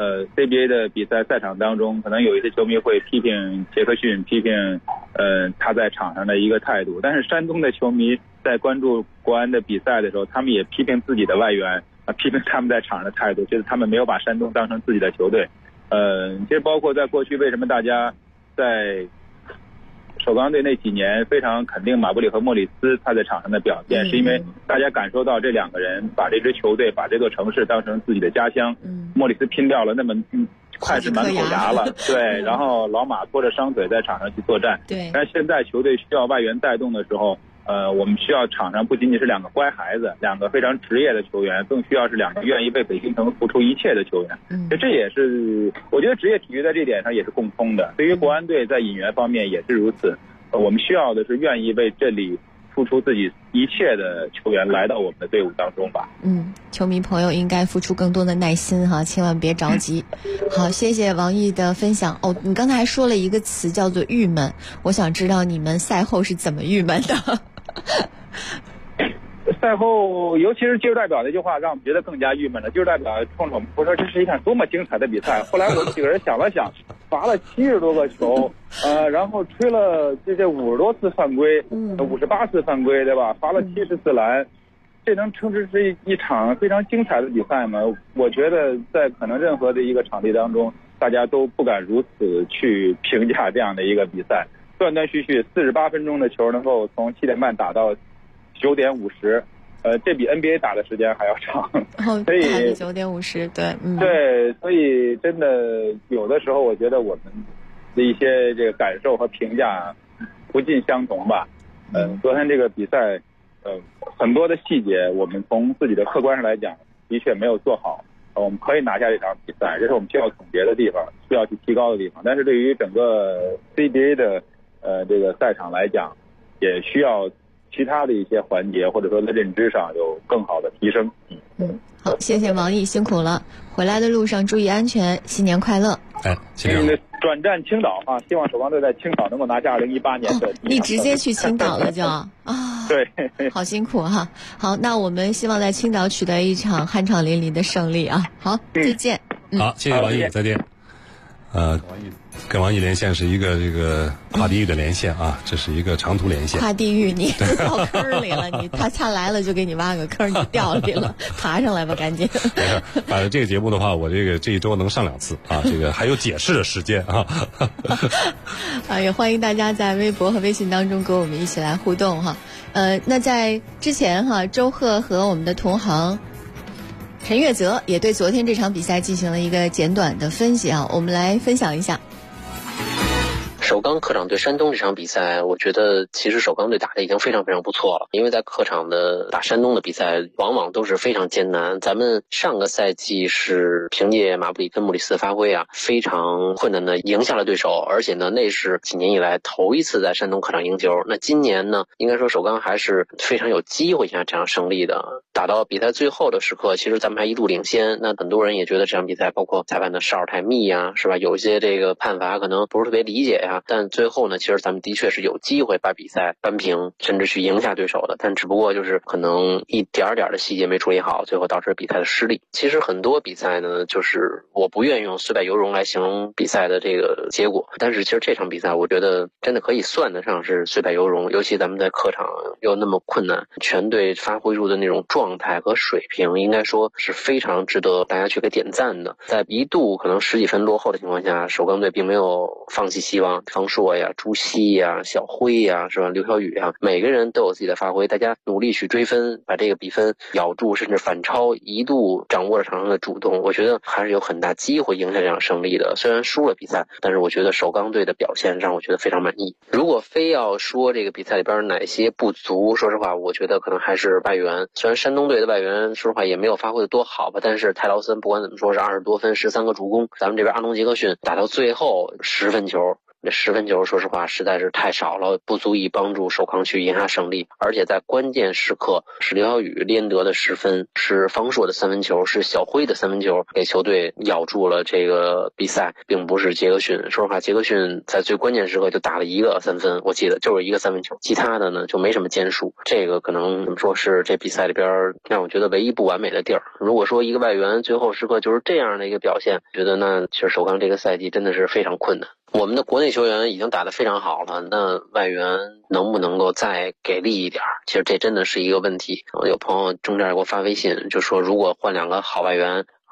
Speaker 14: CBA 的比赛赛场当中，可能有一些球迷会批评杰克逊，批评他在场上的一个态度，但是山东的球迷在关注国安的比赛的时候，他们也批评自己的外援，批评他们在场上的态度，就是他们没有把山东当成自己的球队。其实包括在过去为什么大家在首钢队那几年非常肯定马布里和莫里斯他在场上的表现，是因为大家感受到这两个人把这支球队把这座城市当成自己的家乡。莫里斯拼掉了那么筷子满口牙了，对，然后老马拖着伤腿在场上去作战。
Speaker 4: 对，
Speaker 14: 但是现在球队需要外援带动的时候，我们需要场上不仅仅是2个乖孩子，2个非常职业的球员，更需要是2个愿意为北京城付出一切的球员。这也是我觉得职业体育在这点上也是共通的。对于国安队在引援方面也是如此，我们需要的是愿意为这里付出自己一切的球员来到我们的队伍当中吧。
Speaker 4: 球迷朋友应该付出更多的耐心哈，千万别着急。好，谢谢王毅的分享。你刚才还说了一个词叫做郁闷，我想知道你们赛后是怎么郁闷的？
Speaker 14: 赛后，尤其是技术代表那句话，让我们觉得更加郁闷了。技术代表冲着我们说：“这是一场多么精彩的比赛！”后来我们几个人想了想，罚了70多个球，然后吹了这50多次犯规，58次犯规，对吧？罚了70次篮，这能称之是一场非常精彩的比赛吗？我觉得在可能任何的一个场地当中，大家都不敢如此去评价这样的一个比赛。断断续续48分钟的球能够从7点半打到9点50，这比 NBA 打的时间还要长。所以
Speaker 4: 9点50，对，
Speaker 14: 对，所以真的有的时候我觉得我们的一些这个感受和评价不尽相同吧。昨天这个比赛，很多的细节我们从自己的客观上来讲，的确没有做好。我们可以拿下这场比赛，这是我们需要总结的地方，需要去提高的地方。但是对于整个 CBA 的这个赛场来讲，也需要其他的一些环节或者说在认知上有更好的提升。
Speaker 4: 好，谢谢王毅，辛苦了，回来的路上注意安全，新年快乐。
Speaker 14: 转战青岛啊，希望首钢队在青岛能够拿下2018年的。
Speaker 4: 你直接去青岛了就
Speaker 14: 对，
Speaker 4: 好辛苦哈。好，那我们希望在青岛取得一场酣畅淋漓的胜利啊。好，再见。
Speaker 5: 好，谢谢王毅，再见。跟王毅连线是一个这个跨地域的连线啊，这是一个长途连线。
Speaker 4: 跨地域，你掉坑里了，他来了就给你挖个坑，你掉里了，爬上来吧，赶紧。
Speaker 5: 没事，这个节目的话，我这一周能上2次啊，这个还有解释的时间啊。
Speaker 4: 也欢迎大家在微博和微信当中跟我们一起来互动哈。那在之前哈，周贺和我们的同行陈月泽也对昨天这场比赛进行了一个简短的分析啊，我们来分享一下。
Speaker 3: 首钢客场对山东这场比赛，我觉得其实首钢队打得已经非常非常不错了，因为在客场的打山东的比赛往往都是非常艰难。咱们上个赛季是凭借马布里跟穆里斯的发挥啊，非常困难的赢下了对手，而且呢那是几年以来头一次在山东客场赢球。那今年呢，应该说首钢还是非常有机会赢下这场胜利的。打到比赛最后的时刻，其实咱们还一度领先，那很多人也觉得这场比赛包括裁判的哨儿太密啊，是吧？有一些这个判罚可能不是特别理解呀，但最后呢，其实咱们的确是有机会把比赛扳平，甚至去赢下对手的，但只不过就是可能一点点的细节没处理好，最后导致比赛的失利。其实很多比赛呢，就是我不愿意用虽败犹荣来形容比赛的这个结果，但是其实这场比赛我觉得真的可以算得上是虽败犹荣，尤其咱们在客场又那么困难，全队发挥出的那种状态和水平，应该说是非常值得大家去给点赞的。在一度可能10几分落后的情况下，首钢队并没有放弃希望，方硕呀、朱熹呀、小辉呀，是吧？刘晓宇啊，每个人都有自己的发挥，大家努力去追分，把这个比分咬住，甚至反超，一度掌握了场上的主动。我觉得还是有很大机会赢下这场胜利的。虽然输了比赛，但是我觉得首钢队的表现让我觉得非常满意。如果非要说这个比赛里边哪些不足，说实话，我觉得可能还是外援。虽然山东队的外援说实话也没有发挥的多好吧，但是泰劳森不管怎么说是20多分，13个助攻。咱们这边阿隆杰克逊打到最后10分球。这10分球说实话实在是太少了，不足以帮助首钢去赢下胜利。而且在关键时刻，是刘晓宇连得的10分，是方硕的3分球，是小辉的3分球，给球队咬住了这个比赛，并不是杰克逊。说实话，杰克逊在最关键时刻就打了一个3分，我记得就是一个3分球，其他的呢就没什么建树。这个可能怎么说是这比赛里边让我觉得唯一不完美的地儿。如果说一个外援最后时刻就是这样的一个表现，觉得那其实首钢这个赛季真的是非常困难。我们的国内球员已经打得非常好了，那外援能不能够再给力一点？其实这真的是一个问题。有朋友中间给我发微信，就说如果换2个好外援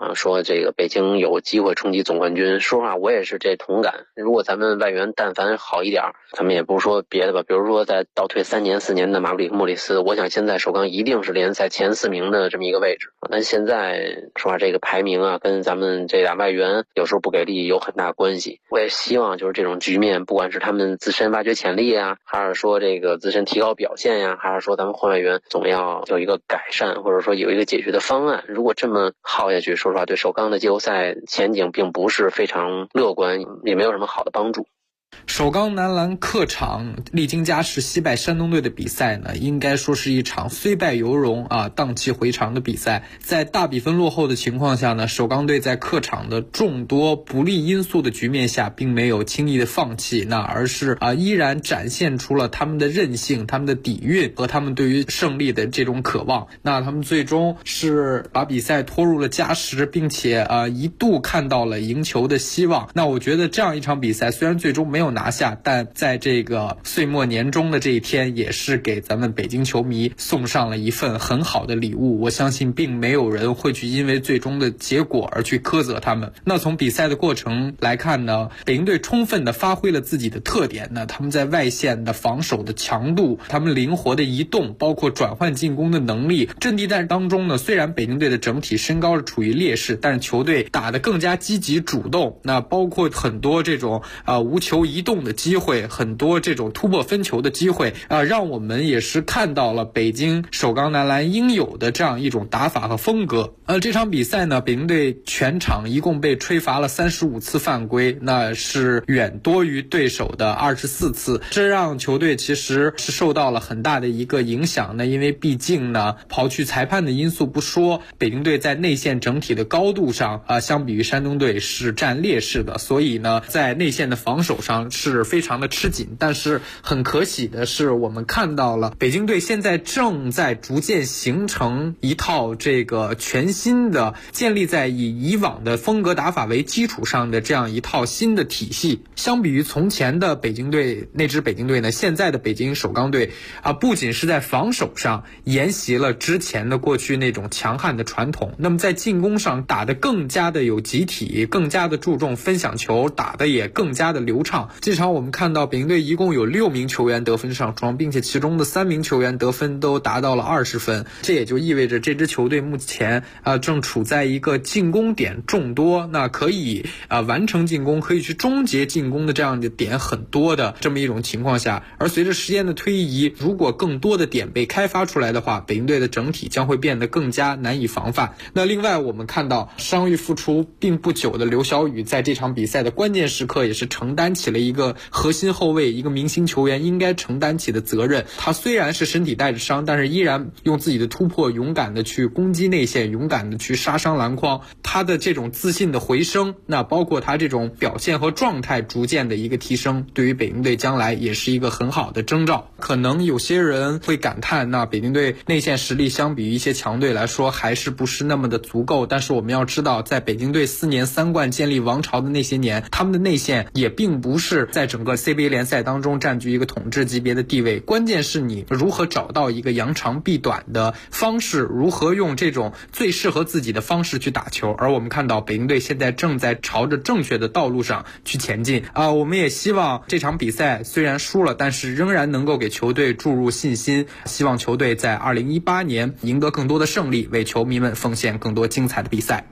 Speaker 3: 说这个北京有机会冲击总冠军。说实话，我也是这同感。如果咱们外援但凡好一点，咱们也不是说别的吧，比如说在倒退3年4年的马布里克·莫里斯，我想现在首钢一定是联赛前4名的这么一个位置。但现在说实话，这个排名啊，跟咱们这俩外援有时候不给力有很大关系。我也希望就是这种局面，不管是他们自身挖掘潜力啊，还是说这个自身提高表现呀，还是说咱们换外援总要有一个改善，或者说有一个解决的方案。如果这么耗下去，说实话对首钢的季后赛前景并不是非常乐观，也没有什么好的帮助。
Speaker 15: 首钢男篮客场历经加时惜败山东队的比赛呢，应该说是一场虽败犹荣荡气回肠的比赛。在大比分落后的情况下呢，首钢队在客场的众多不利因素的局面下，并没有轻易的放弃，而是依然展现出了他们的韧性、他们的底蕴和他们对于胜利的这种渴望。那他们最终是把比赛拖入了加时，并且一度看到了赢球的希望。那我觉得这样一场比赛虽然最终没有拿下，但在这个岁末年终的这一天，也是给咱们北京球迷送上了一份很好的礼物。我相信并没有人会去因为最终的结果而去苛责他们。那从比赛的过程来看呢，北京队充分的发挥了自己的特点呢，他们在外线的防守的强度，他们灵活的移动，包括转换进攻的能力。阵地战当中呢，虽然北京队的整体身高是处于劣势，但是球队打得更加积极主动，那包括很多这种无球移动的机会，很多这种突破分球的机会让我们也是看到了北京首钢男篮应有的这样一种打法和风格。这场比赛呢，北京队全场一共被吹罚了35次犯规，那是远多于对手的24次，这让球队其实是受到了很大的一个影响呢。因为毕竟呢，刨去裁判的因素不说，北京队在内线整体的高度上相比于山东队是占劣势的，所以呢，在内线的防守上是非常的吃紧。但是很可喜的是，我们看到了北京队现在正在逐渐形成一套这个全新的建立在以往的风格打法为基础上的这样一套新的体系。相比于从前的北京队，那支北京队呢，现在的北京首钢队不仅是在防守上沿袭了之前的过去那种强悍的传统，那么在进攻上打得更加的有集体，更加的注重分享球，打得也更加的流畅。这场我们看到北京队一共有6名球员得分上双，并且其中的3名球员得分都达到了20分，这也就意味着这支球队目前正处在一个进攻点众多，那可以完成进攻，可以去终结进攻的这样的点很多的这么一种情况下。而随着时间的推移，如果更多的点被开发出来的话，北京队的整体将会变得更加难以防范。那另外我们看到伤愈复出并不久的刘晓宇，在这场比赛的关键时刻也是承担起了一个核心后卫、一个明星球员应该承担起的责任。他虽然是身体带着伤，但是依然用自己的突破勇敢的去攻击内线，勇敢的去杀伤篮筐。他的这种自信的回升，那包括他这种表现和状态逐渐的一个提升，对于北京队将来也是一个很好的征兆。可能有些人会感叹，那北京队内线实力相比于一些强队来说还是不是那么的足够，但是我们要知道，在北京队4年3冠建立王朝的那些年，他们的内线也并不是在整个 CBA 联赛当中占据一个统治级别的地位，关键是你如何找到一个扬长避短的方式，如何用这种最适合自己的方式去打球。而我们看到北京队现在正在朝着正确的道路上去前进我们也希望这场比赛虽然输了，但是仍然能够给球队注入信心，希望球队在2018年赢得更多的胜利，为球迷们奉献更多精彩的比赛。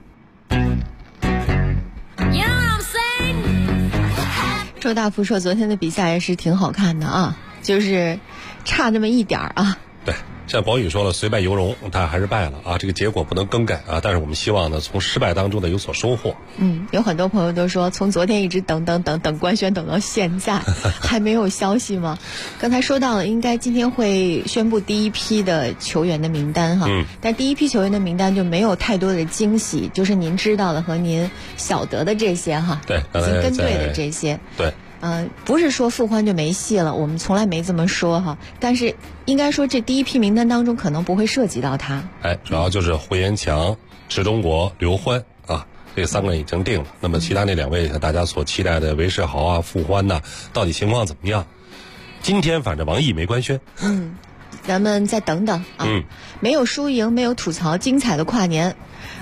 Speaker 4: 周大福说昨天的比赛也是挺好看的就是差那么一点
Speaker 5: 对，像宝宇说了，虽败犹荣，他还是败了这个结果不能更改但是我们希望呢，从失败当中呢有所收获。
Speaker 4: 有很多朋友都说，从昨天一直等官宣等到现在，还没有消息吗？刚才说到了，应该今天会宣布第一批的球员的名单但第一批球员的名单就没有太多的惊喜，就是您知道的和您晓得的这些
Speaker 5: 对，
Speaker 4: 已经跟队的这些。
Speaker 5: 对。
Speaker 4: 不是说傅欢就没戏了，我们从来没这么说但是应该说这第一批名单当中可能不会涉及到他。
Speaker 5: 主要就是胡延强、池忠国、刘欢这3个人已经定了。那么其他那2位大家所期待的韦世豪傅欢到底情况怎么样？今天反正王毅没官宣。
Speaker 4: 咱们再等等没有输赢，没有吐槽，精彩的跨年。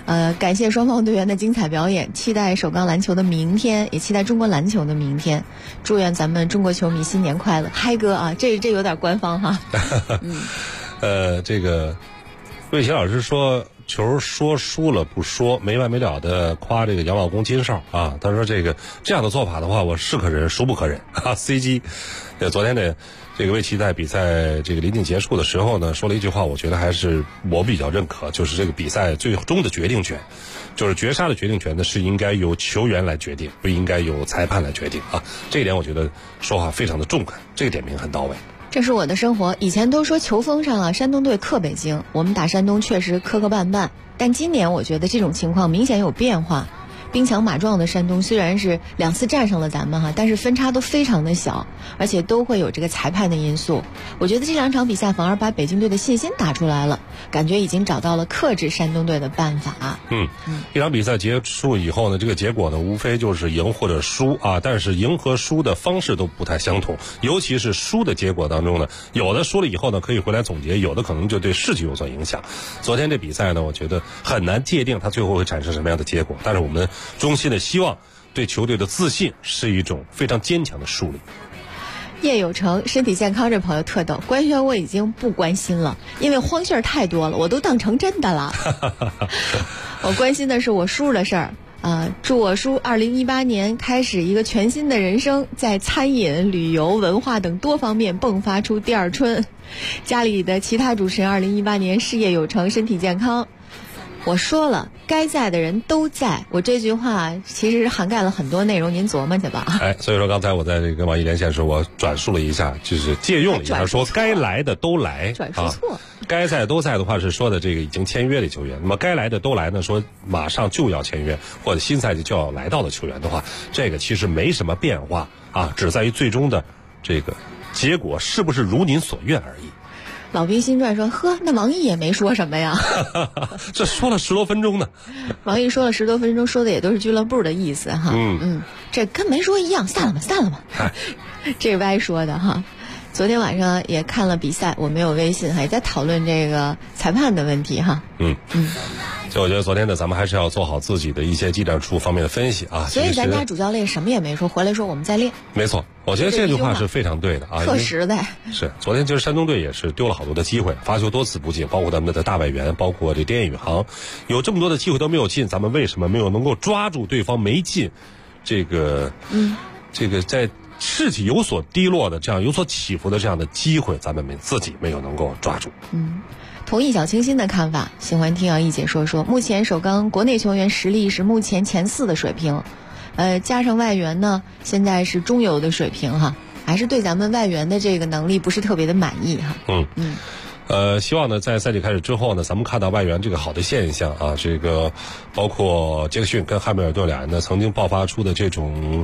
Speaker 4: 感谢双方队员的精彩表演，期待首钢篮球的明天，也期待中国篮球的明天。祝愿咱们中国球迷新年快乐，嗨哥啊，这有点官方哈。
Speaker 5: 这个魏奇老师说球说输了不说，没完没了的夸这个杨老公金哨啊。他说这样的做法的话，我是可忍孰不可忍啊。CG， 昨天呢，这个魏奇在比赛这个临近结束的时候呢，说了一句话，我觉得还是我比较认可，就是这个比赛最终的决定权，就是绝杀的决定权呢是应该由球员来决定，不应该由裁判来决定啊。这一点我觉得说话非常的中肯，这个点评很到位。
Speaker 4: 这是我的生活。以前都说球风上啊，山东队克北京，我们打山东确实磕磕绊绊，但今年我觉得这种情况明显有变化。兵强马壮的山东虽然是2次战胜了咱们哈，但是分差都非常的小，而且都会有这个裁判的因素。我觉得这2场比赛反而把北京队的信心打出来了，感觉已经找到了克制山东队的办法。
Speaker 5: 一场比赛结束以后呢，这个结果呢无非就是赢或者输啊，但是赢和输的方式都不太相同，尤其是输的结果当中呢，有的输了以后呢可以回来总结，有的可能就对士气有所影响。昨天这比赛呢，我觉得很难界定它最后会产生什么样的结果，但是我们衷心的希望对球队的自信是一种非常坚强的树立。
Speaker 4: 叶有成身体健康这朋友特逗，官宣我已经不关心了，因为荒信儿太多了，我都当成真的了。我关心的是我叔的事儿。祝我叔2018年开始一个全新的人生，在餐饮、旅游、文化等多方面迸发出第二春。家里的其他主持人2018年事业有成，身体健康。我说了，该在的人都在。我这句话其实涵盖了很多内容，您琢磨去吧。
Speaker 5: 所以说刚才我在这个网易连线时，我转述了一下，就是借用了一下，说该来的都来。
Speaker 4: 转述错。
Speaker 5: 该在都在的话是说的这个已经签约的球员，那么该来的都来呢，说马上就要签约或者新赛季就要来到的球员的话，这个其实没什么变化啊，只在于最终的这个结果是不是如您所愿而已。
Speaker 4: 老兵新传说，呵，那王毅也没说什么呀。
Speaker 5: 这说了10多分钟呢。
Speaker 4: 王毅说了10多分钟，说的也都是俱乐部的意思哈。这跟没说一样，散了吧。这歪说的哈。昨天晚上也看了比赛，我没有微信，还在讨论这个裁判的问题哈。
Speaker 5: 所以我觉得昨天呢，咱们还是要做好自己的一些技战术方面的分析啊。
Speaker 4: 所以咱家主教练什么也没说，回来说我们在练。
Speaker 5: 没错，我觉得这句话是非常对的啊，
Speaker 4: 特实在。
Speaker 5: 是，昨天其实山东队也是丢了好多的机会，罚球多次不进，包括咱们的大外援，包括这滇宇航，有这么多的机会都没有进，咱们为什么没有能够抓住对方没进？这个在士气有所低落的这样有所起伏的这样的机会，咱们自己没有能够抓住。
Speaker 4: 同意小清新的看法，喜欢听杨毅姐说。目前首钢国内球员实力是目前前4的水平，加上外援呢，现在是中游的水平哈，还是对咱们外援的这个能力不是特别的满意哈。
Speaker 5: 希望呢，在赛季开始之后呢，咱们看到外援这个好的现象啊，这个包括杰克逊跟汉密尔顿俩人呢曾经爆发出的这种，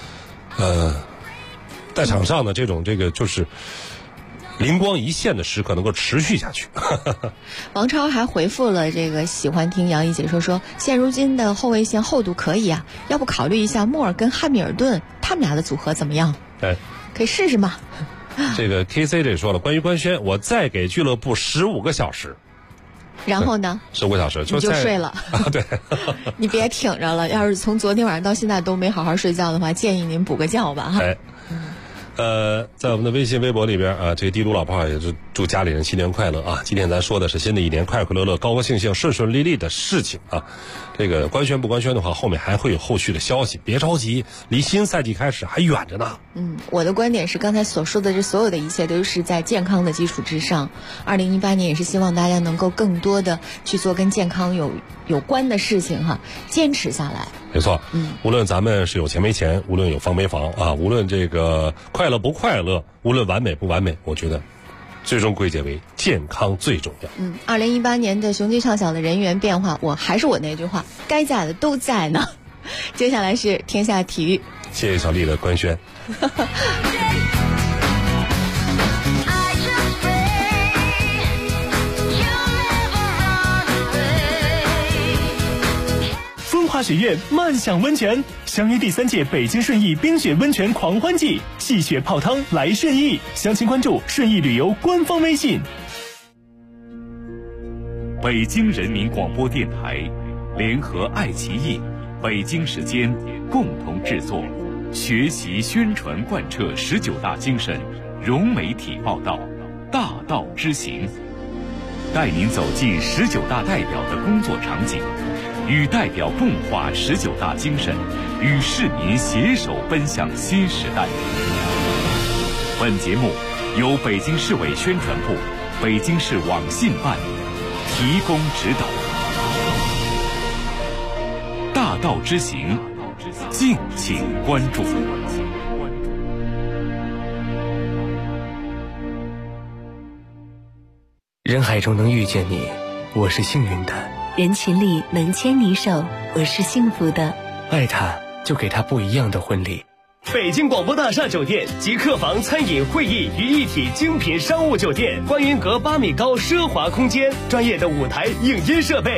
Speaker 5: 在场上的这个就是灵光一现的时刻能够持续下去。
Speaker 4: 王超还回复了这个喜欢听杨毅解说，现如今的后卫线厚度可以啊，要不考虑一下莫尔跟汉密尔顿他们俩的组合怎么样？可以试试嘛。
Speaker 5: 这个 KC 这说了，关于官宣，我再给俱乐部15个小时。
Speaker 4: 然后呢
Speaker 5: ？15个小时
Speaker 4: 你就睡了
Speaker 5: 啊？对，
Speaker 4: 你别挺着了。要是从昨天晚上到现在都没好好睡觉的话，建议您补个觉吧哈。
Speaker 5: 在我们的微信微博里边啊，这个帝都老炮也是祝家里人新年快乐啊！今天咱说的是新的一年快快乐乐、高高兴兴、顺顺利利的事情啊。这个官宣不官宣的话，后面还会有后续的消息，别着急，离新赛季开始还远着呢。
Speaker 4: 我的观点是，刚才所说的这所有的一切都是在健康的基础之上。2018年也是希望大家能够更多的去做跟健康有关的事情哈，坚持下来。
Speaker 5: 没错，无论咱们是有钱没钱，无论有房没房啊，无论这个快乐不快乐，无论完美不完美，我觉得最终归结为健康最重要。
Speaker 4: 2018年的雄鸡唱响的人员变化，还是我那句话，该在的都在呢。接下来是天下体育，
Speaker 5: 谢谢小丽的官宣。
Speaker 10: 风华学院漫享温泉，相约第3届北京顺义冰雪温泉狂欢季，戏雪泡汤来顺义，详情关注顺义旅游官方微信。
Speaker 8: 北京人民广播电台联合爱奇艺、北京时间共同制作，学习宣传贯彻19大精神，融媒体报道，大道之行，带您走进19大代表的工作场景，与代表共话19大精神，与市民携手奔向新时代。本节目由北京市委宣传部、北京市网信办提供指导。大道之行，敬请关注。
Speaker 16: 人海中能遇见你，我是幸运的；
Speaker 17: 人群里能牵你手，我是幸福的。
Speaker 16: 爱他，就给他不一样的婚礼。
Speaker 10: 北京广播大厦酒店集客房、餐饮、会议于一体精品商务酒店，观云阁8米高奢华空间，专业的舞台、影音设备。